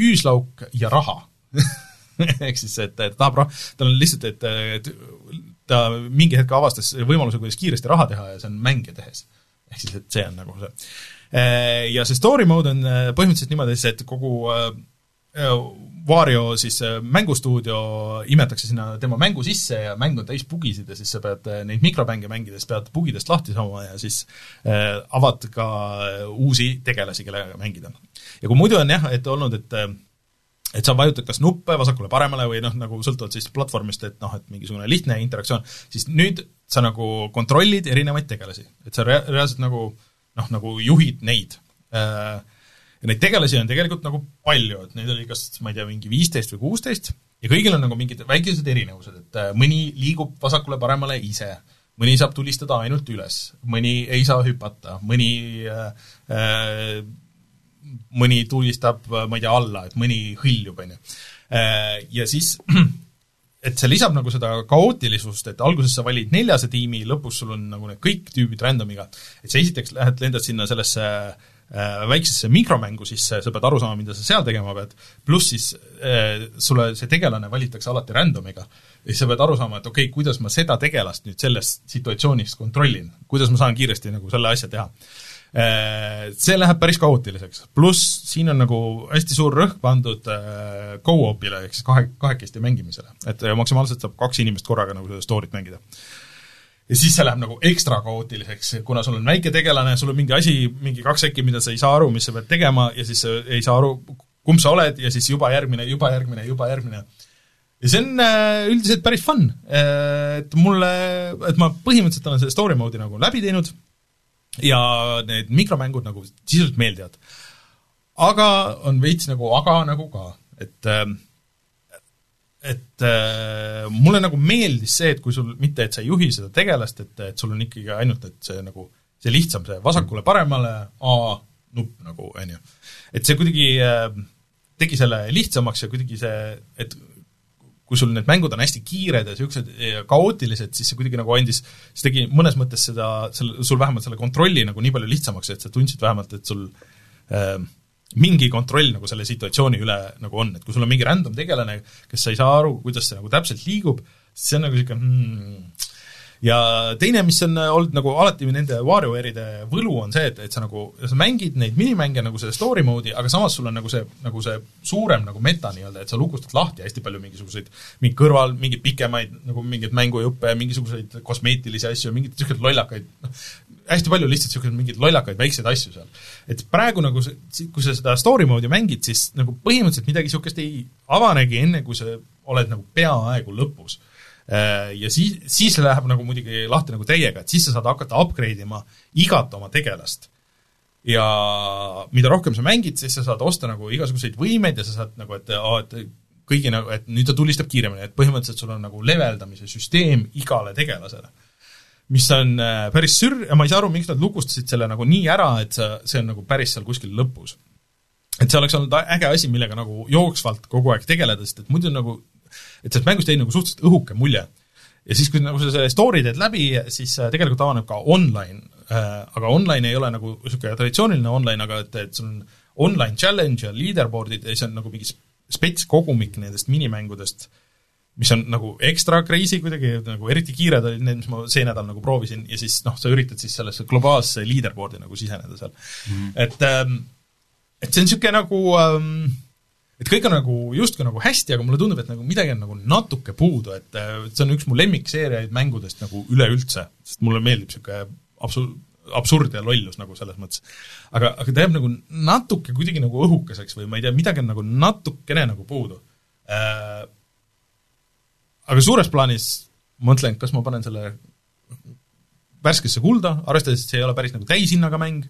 küüslauk ja raha. Ehk siis, et ta tahab raha, tal on lihtsalt, et, et ta mingi hetk avastas võimaluse, kuidas kiiresti raha teha ja see on mänge tehes. Ehk siis, et see on nagu see. Ja see story mode on põhimõtteliselt niimoodi, et kogu Wario siis mängustuudio imetakse sinna tema mängu sisse ja mäng on täis bugisid ja siis sa pead neid mikromänge mängides pead bugidest lahti saama ja siis avad ka uusi tegelasi, kellega mängida. Ja kui muidu on jah, et olnud, et et sa vajutad kas nuppe vasakule paremale või noh, nagu sõltuvalt siis platvormist, et noh, et mingisugune lihtne interaktsioon, siis nüüd sa nagu kontrollid erinevaid tegelasi. Et sa rea- reaalselt nagu, noh, nagu juhid neid. Ja neid tegelasi on tegelikult nagu palju, et neid oli kas, ma ei tea, mingi viisteist või kuusteist ja kõigil on nagu mingid väikesed erinevused, et mõni liigub vasakule paremale ise, mõni saab tulistada ainult üles, mõni ei saa hüpata, mõni äh, mõni tulistab, ma ei tea, alla, et mõni hõljub, on ju. Ja siis, et see lisab nagu seda kaootilisust, et alguses sa valid neljase tiimi, lõpus sul on nagu need kõik tüübid randomiga, et sa esiteks lähed, lendad sinna sellesse äh, väiksesse mikromängu sisse, sa pead aru saama, mida sa seal tegema pead, pluss siis äh, sulle see tegelane valitakse alati randomiga, ja siis sa pead aru saama, et okei, okay, kuidas ma seda tegelast nüüd selles situatsioonis kontrollin, kuidas ma saan kiiresti nagu selle asja teha. See läheb päris kaootiliseks, pluss siin on nagu hästi suur rõhk pandud co-opile, ehk siis kahe, kahekesti mängimisele, et maksimaalselt saab kaks inimest korraga nagu seda storyt mängida. Ja siis see läheb nagu ekstra kaootiliseks, kuna sul on väike tegelane, sul on mingi asi, mingi kaks äkki, mida sa ei saa aru, mis sa pead tegema, ja siis ei saa aru, kumb sa oled, ja siis juba järgmine, juba järgmine, juba järgmine. Ja see on üldiselt päris fun, et mulle, et ma põhimõtteliselt olen selle story mode'i nagu läbi teinud, ja need mikromängud nagu sisuliselt meeldivad. Aga on veits nagu aga nagu ka, et et mulle nagu meeldis see, et kui sul mitte, et sa ei juhi seda tegelast, et, et sul on ikkagi ainult, et see nagu see lihtsam, see vasakule paremale A nupp nagu, on ju. Et see kuidagi tegi selle lihtsamaks ja kuidagi see, et kui sul need mängud on hästi kiired ja siuksed kaootilised, siis see kuidagi nagu andis, see tegi mõnes mõttes seda, selle, sul vähemalt selle kontrolli nagu nii palju lihtsamaks, et sa tundsid vähemalt, et sul äh, mingi kontroll nagu selle situatsiooni üle nagu on, et kui sul on mingi random tegelane, kes sa ei saa aru, kuidas see nagu täpselt liigub, siis see on nagu siuke hmm. Ja teine, mis on olnud nagu alati nende WarioWare'ide võlu on see, et, et sa nagu, sa mängid neid minimänge nagu selle story mode'i, aga samas sul on nagu see, nagu see suurem nagu meta nii-öelda, et sa lukustad lahti hästi palju mingisuguseid, mingi kõrval, mingeid pikemaid nagu mingeid mängujuppe, mingisuguseid kosmeetilisi asju, mingid sellised lollakaid, hästi palju lihtsalt sellised mingid lollakaid väikseid asju seal. Et praegu nagu, see, kui sa seda story mode'i mängid, siis nagu põhimõtteliselt midagi sellist ei avanegi enne, kui sa oled nagu peaaegu lõpus. Ja siis, siis läheb nagu muidugi lahti nagu täiega, et siis sa saad hakata upgrade ima igat oma tegelast. Ja mida rohkem sa mängid, siis sa saad osta nagu igasuguseid võimeid ja sa saad nagu, et, et kõigi nagu, et nüüd ta tulistab kiiremini, et põhimõtteliselt sul on nagu leveldamise süsteem igale tegelasele. Mis on päris sür, ja ma ei saa aru, miks nad lukustasid selle nagu nii ära, et sa, see on nagu päris seal kuskil lõpus. Et see oleks olnud äge asi, millega nagu jooksvalt kogu aeg tegeleda, sest et muidu nagu et sellest mängust teid nagu suhteliselt õhuke mulje. Ja siis, kui nagu sa selle story teed läbi, siis tegelikult avaneb ka online, aga online ei ole nagu selline traditsiooniline online, aga et, et see on online challenge ja leaderboardid ja see on nagu mingi spets kogumik nendest minimängudest, mis on nagu ekstra crazy kuidagi, nagu eriti kiired olid need, mis ma see nädal nagu proovisin ja siis noh, sa üritad siis sellesse globaalse leaderboardi nagu siseneda seal. Mm-hmm. Et, et see on selline nagu et kõik on nagu justkui nagu hästi, aga mulle tundub, et nagu midagi on nagu natuke puudu, et see on üks mu lemmikseeriaid mängudest nagu üleüldse, sest mulle meeldib selline absur- absurd ja lollus nagu selles mõttes. Aga, aga ta jääb nagu natuke kuidagi nagu õhukeseks või ma ei tea, midagi on nagu natukene nagu puudu. Äh, aga suures plaanis mõtlen, kas ma panen selle värskesse kulda, arvestades, et see ei ole päris nagu täishinnaga mäng,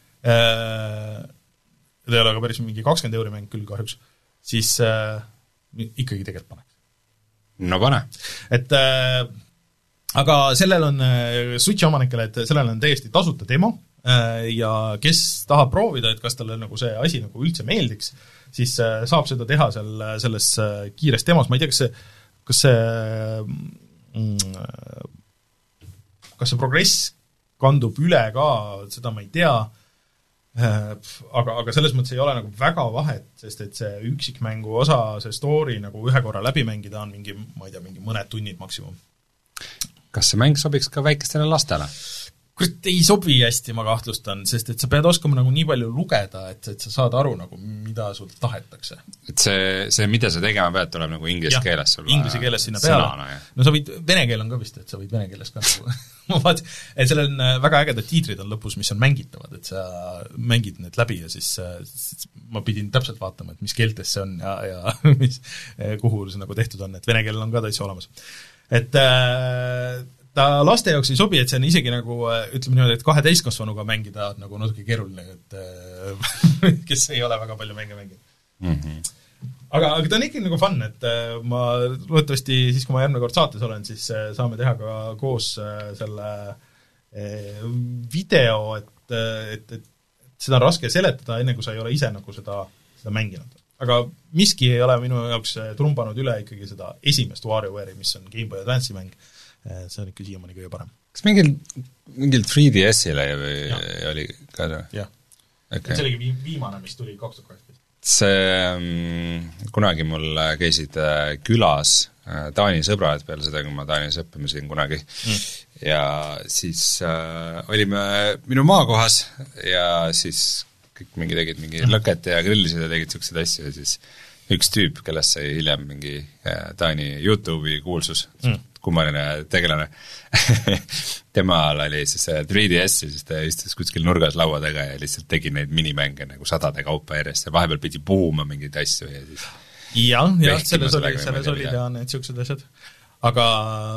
äh, ta ei ole ka päris mingi kakskümmend euri mäng küll kahjuks, siis äh, ikkagi tegelikult paneks. No pane. Et äh, aga sellel on äh, Switchi omanikele, et sellel on täiesti tasuta demo äh, ja kes tahab proovida, et kas talle nagu see asi nagu üldse meeldiks, siis äh, saab seda teha seal selles äh, kiires demos, ma ei tea, kas see, kas see mm, kas see progress kandub üle ka, seda ma ei tea, aga, aga selles mõttes ei ole nagu väga vahet, sest et see üksikmängu osa, see story nagu ühe korra läbi mängida on mingi, ma ei tea, mingi mõned tunnid maksimum. kas see mäng sobiks ka väikestele lastele? Kurat, ei sobi hästi, ma kahtlustan, sest et sa pead oskama nagu nii palju lugeda, et, et sa saad aru nagu, mida sul tahetakse. Et see, see, mida sa tegema pead, tuleb nagu inglise keeles sul inglise keeles sinna peale. No sa võid, vene keel on ka vist, et sa võid vene keeles ka nagu ma vaat, et sellel on väga ägedad tiitrid on lõpus, mis on mängitavad, et sa mängid need läbi ja siis, siis ma pidin täpselt vaatama, et mis keeltes see on ja, ja mis, kuhu see nagu tehtud on, et vene keel on ka täitsa olemas. Et äh, ta laste jaoks ei sobi, et see on isegi nagu, ütleme niimoodi, et kahe täiskasvanuga mängida nagu natuke keeruline, et kes ei ole väga palju mänge mänginud. Mm-hmm. Aga, aga ta on ikkagi nagu fun, et ma loodetavasti siis, kui ma järgmine kord saates olen, siis saame teha ka koos selle video, et, et, et seda on raske seletada, enne kui sa ei ole ise nagu seda, seda mänginud. Aga miski ei ole minu jaoks trumbanud üle ikkagi seda esimest WarioWare'i, mis on Game Boy Advance'i mäng. See on ikka siiamaani kõige parem. Kas mingil, mingil three D S-ile või ja. Oli ka see? Jah. Okay. See oligi viimane, mis tuli kaks tuhat kaheksateist. See, kunagi mul käisid külas Taani sõbrad peale seda, kui ma Taanis õppimasin kunagi mm. ja siis äh, olime minu maakohas ja siis kõik mingi tegid mingi mm. lõket ja grillisid ja tegid selliseid asju ja siis üks tüüp, kellest sai hiljem mingi Taani YouTube'i kuulsus mm. kummaline tegelane temal oli siis three D S ja siis ta istus kuskil nurgas laua taga ja lihtsalt tegi neid minimänge nagu sadade kaupa järjest ja vahepeal pidi puhuma mingeid asju ja siis jah, jah, selles oli, selles oli ja need siuksed asjad. Aga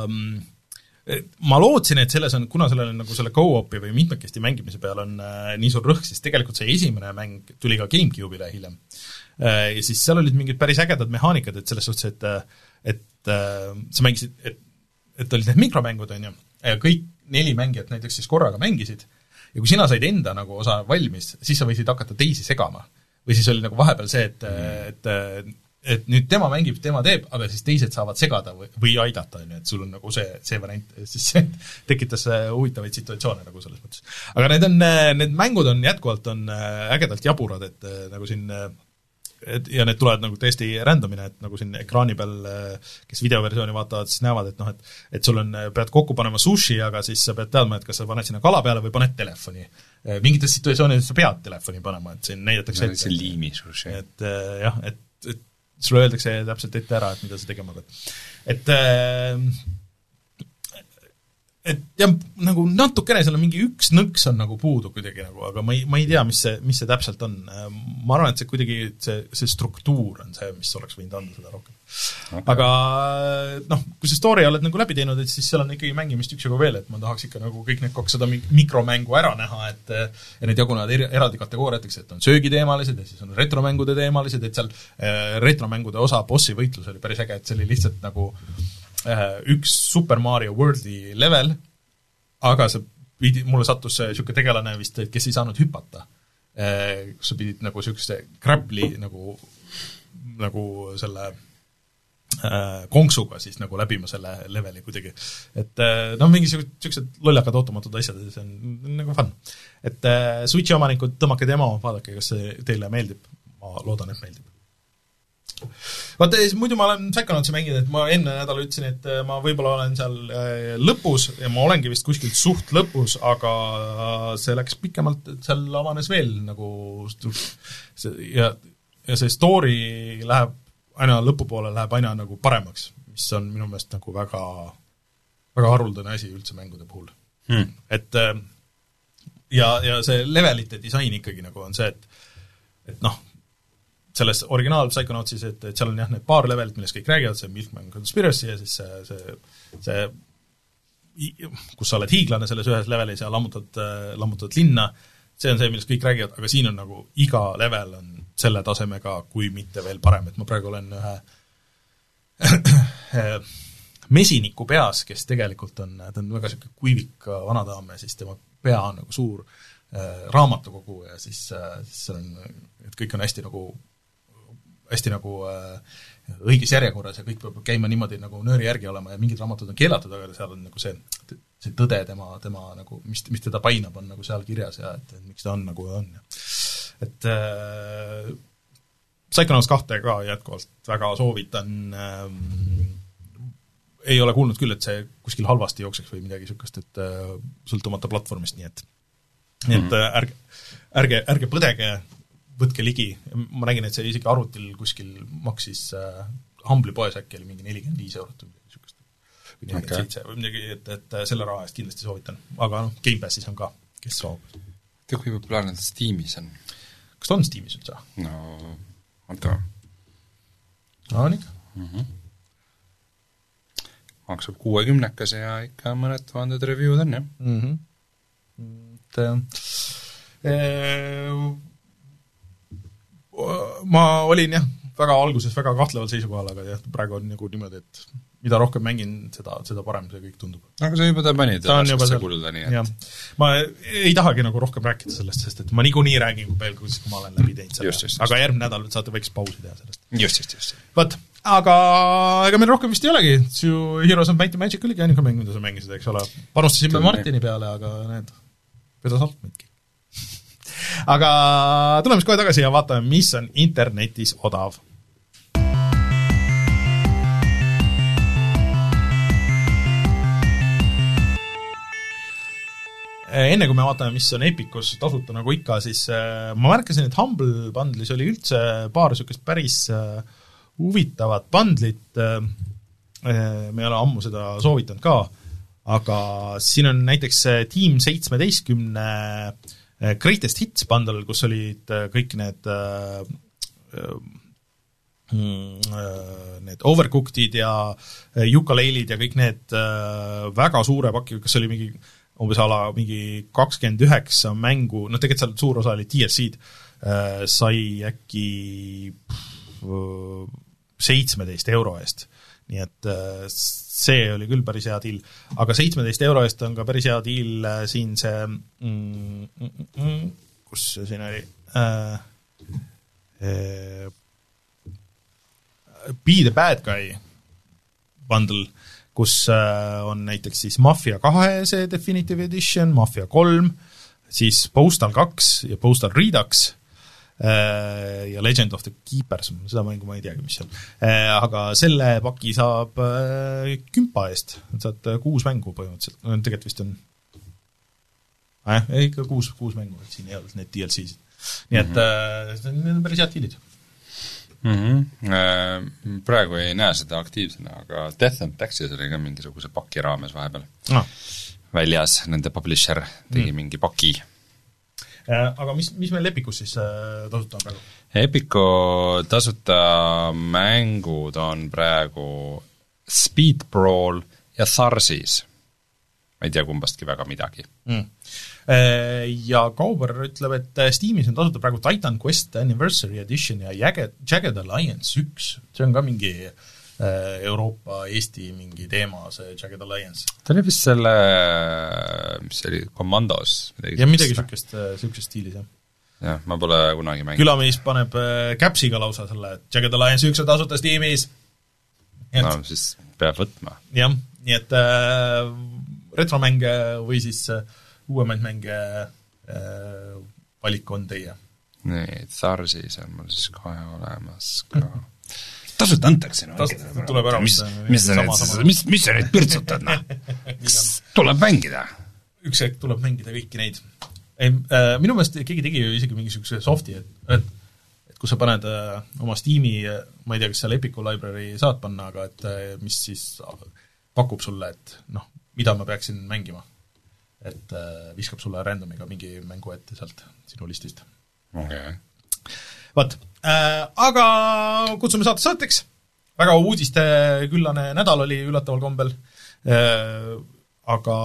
ma lootsin, et selles on, kuna sellel on nagu selle go-opi või mitmekesti mängimise peal on äh, nii suur rõhk, siis tegelikult see esimene mäng tuli ka GameCube'ile hiljem. Äh, ja siis seal olid mingid päris ägedad mehaanikad, et selles suhtes, et, et äh, sa mängisid, et, et olid need mikromängud, on ju, ja kõik neli mängijat näiteks siis korraga mängisid, ja kui sina said enda nagu osa valmis, siis sa võisid hakata teisi segama. Või siis oli nagu vahepeal see, et, mm. et et nüüd tema mängib, tema teeb, aga siis teised saavad segada või, või aidata, et sul on nagu see, see variant, siis see tekitas huvitavaid situatsioone nagu selles mõttes. Aga need on, need mängud on jätkuvalt on ägedalt jaburad, et nagu siin et, ja need tulevad nagu täiesti randomina, et nagu siin ekraani peal, kes videoversiooni vaatavad, siis näevad, et noh, et, et sul on, pead kokku panema sushi, aga siis sa pead teadma, et kas sa paned sinna kala peale või paned telefoni. Mingites situatsioonides sa pead telefoni panema, et siin näidatakse no, see liimi sushi. Et jah, et, et sulle öeldakse täpselt ette ära, et mida sa tegema hakkad. Et et jah, nagu natukene seal on mingi üks nõks on nagu puudu kuidagi nagu, aga ma ei, ma ei tea, mis see, mis see täpselt on. Ma arvan, et see kuidagi, see, see struktuur on see, mis oleks võinud anda seda rohkem. Okay. Aga noh, kui see story oled nagu läbi teinud, et siis seal on ikkagi mängimist üksjagu veel, et ma tahaks ikka nagu kõik need kakssada mikromängu ära näha, et ja need jagunevad eraldi kategooriateks, et on söögiteemalised ja siis on retromängude teemalised, et seal retromängude osa bossi võitlus oli päris äge, et see oli lihtsalt nagu üks Super Mario Worldi level, aga sa pidi, mulle sattus niisugune tegelane vist, kes ei saanud hüpata. Kus sa pidid nagu niisuguse grappli nagu, nagu selle konksuga siis nagu läbima selle leveli kuidagi. Et noh, mingi niisugused lollakad automatud asjad, see on nagu fun. Et Switchi omanikud, tõmmake demo, vaadake, kas see teile meeldib. Ma loodan, et meeldib. Vaata, muidu ma olen Psychonautsi mänginud, et ma enne nädala ütlesin, et ma võib-olla olen seal lõpus ja ma olengi vist kuskilt suht lõpus, aga see läks pikemalt, et seal avanes veel nagu ja, ja see story läheb aina lõpupoole läheb aina nagu paremaks, mis on minu meelest nagu väga, väga haruldane asi üldse mängude puhul. Hmm. Et ja, ja see levelite disain ikkagi nagu on see, et, et noh, selles originaal Psychonautsis, et, et seal on jah need paar levelit, millest kõik räägivad, see Milkman Conspiracy ja siis see, see, see kus sa oled hiiglane selles ühes levelis ja lammutad, lammutad linna, see on see, millest kõik räägivad, aga siin on nagu iga level on selle tasemega, kui mitte veel parem, et ma praegu olen ühe mesiniku peas, kes tegelikult on, ta on väga selline kuivik vanadaam ja siis tema pea on nagu suur äh, raamatukogu ja siis, äh, siis seal on, et kõik on hästi nagu hästi nagu äh, õiges järjekorras ja kõik peab käima niimoodi nagu nööri järgi olema ja mingid raamatud on keelatud, aga seal on nagu see, see tõde tema, tema nagu, mis, mis teda painab, on nagu seal kirjas ja et, et miks ta on nagu on. Et äh, Psychonauts kahte ka jätkuvalt väga soovitan äh, ei ole kuulnud küll, et see kuskil halvasti jookseks või midagi niisugust, et sõltumata platvormist, nii et nii et mm-hmm. ärge, ärge, ärge põdege, võtke ligi, ma nägin, et see isegi arvutil kuskil maksis äh, Humble'i poes äkki oli mingi nelikümmend viis eurot või midagi niisugust, või nelikümmend seitse või midagi, et, et selle raha eest kindlasti soovitan, aga noh, Game Passis on ka, kes soovib. Tea, kui populaarne ta Steamis on? Kas ta on Steamis üldse? No, oota. No on ikka. Mm-hmm. Maksab kuuekümnekas ja ikka mõned tuhanded review'd on, jah? Mm-hmm. Et, äh, ma olin jah, väga alguses väga kahtleval seisukohal, aga jah, praegu on nagu niimoodi, et mida rohkem mängin, seda, seda parem see kõik tundub. Aga sa juba ta panid raskesse kulda, nii et... Ja. Ma ei tahagi nagu rohkem rääkida sellest, sest et ma niikuinii räägin kui veel, kui ma olen läbi teinud selle. Just, just, just. Aga järgmine nädal saate võiks pausi teha sellest. Just, just, just. Võt, aga ega meil rohkem vist ei olegi. Heroes of Might and Magic oligi ainuke mäng, mida sa mängisid, eks ole. Panustasime Martini peale, aga need vedas alt meidki. Aga tuleme kohe tagasi ja vaatame, mis on internetis odav. Enne kui me vaatame, mis on Epicus tasuta nagu ikka, siis äh, ma märkasin, et Humble bundlis oli üldse paar niisugust päris äh, huvitavat bundlit, äh, me ei ole ammu seda soovitanud ka, aga siin on näiteks Team seitsmeteistkümne äh, Greatest Hits bundle, kus olid äh, kõik need äh, äh, need Overcookedid ja äh, Ukulele'id ja kõik need äh, väga suure paki, kas oli mingi umbes ala mingi kakskümmend üheksa mängu, noh tegelikult seal suur osa oli D L C-d, äh, sai äkki seitsmeteist euro eest. Nii et äh, see oli küll päris hea deal. Aga seitsmeteist euro eest on ka päris hea deal äh, siin see, mm, mm, mm, kus see siin oli, äh, äh, Be the Bad Guy bundle, kus on näiteks siis Mafia kahe see Definitive Edition, Mafia kolm, siis Postal kaks ja Postal Redux ja Legend of the Keepers, seda mängu ma ei teagi, mis see on. Aga selle paki saab kümpa eest, saad kuus mängu põhimõtteliselt, no tegelikult vist on äh, ikka kuus, kuus mängu, et siin ei olnud need D L C-sid. Nii et mm-hmm. need on päris head diilid. Mm-hmm. Praegu ei näe seda aktiivsena, aga Death and Taxes oli ka mingisuguse paki raames vahepeal no. väljas, nende publisher tegi mm. mingi paki. Aga mis, mis meil Epicus siis tasuta on praegu? Epicu tasuta mängud on praegu Speed Brawl ja Tharsis. Ma ei tea kumbastki väga midagi. Mm. Ja Kauber ütleb, et Steamis on tasuta praegu Titan Quest Anniversary Edition ja Jagged, Jagged Alliance üks. See on ka mingi Euroopa, Eesti mingi teema, see Jagged Alliance. Ta oli vist selle, mis oli, Commandos. Midagi ja midagi sükest, sükest stiilis, jah. Jah, ma pole kunagi mänginud. Külamees paneb Capsiga lausa selle, et Jagged Alliance üks on tasuta Steamis. Et, no, siis peab võtma. Jah, nii et äh, retromänge või siis äh, uuemaid mänge äh, valik on teie. Nii, Tharsis on mul siis kohe olemas ka. Tasuta antakse, no. Tasuta tuleb ära. Mis, mis, sa need, mis, mis sa neid pirtsutad, no? Tuleb mängida. Üks hetk tuleb mängida kõiki neid. Ei, äh, minu meelest keegi tegi ju isegi mingisuguse softi, et, et, et kui sa paned äh, oma Steam'i, ma ei tea, kas seal Epicu library saad panna, aga et äh, mis siis pakub sulle, et noh, mida ma peaksin mängima. Et äh, viskab sulle randomiga mingi mängu ette sealt sinu listist. Okay. Vaat, äh, aga kutsume saate saateks. Väga uudiste küllane nädal oli üllataval kombel. Äh, aga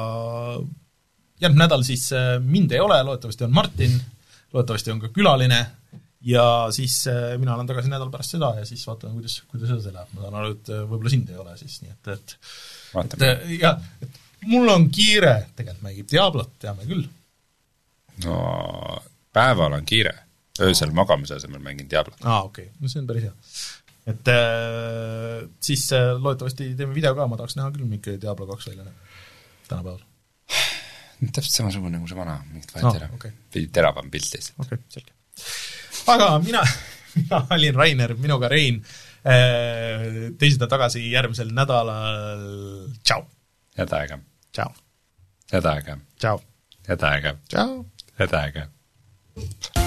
järgmine nädal siis äh, mind ei ole, loodetavasti on Martin, loodetavasti on ka külaline ja siis äh, mina olen tagasi nädal pärast seda ja siis vaatame, kuidas, kuidas seda läheb. Ma saan aru, et võib-olla sind ei ole siis, nii et, et, et, ja, et mul on kiire, tegelikult mängib Diablot, teame küll. No päeval on kiire, öösel magamise asemel mängin Diablot. Aa, okei, okay. No see on päris hea. Et äh, siis äh, loodetavasti teeme video ka, ma tahaks näha küll mingi Diablo kaks välja tänapäeval. Täpselt samasugune nagu see vana, mingit vahet ära. Okay. Teravam pilt lihtsalt. Okay, selge. Aga mina, mina olin Rainer, minuga Rein teised on tagasi järgmisel nädalal, tšau! head aega! Tšau! head aega! Tšau! head aega! Tšau! head aega!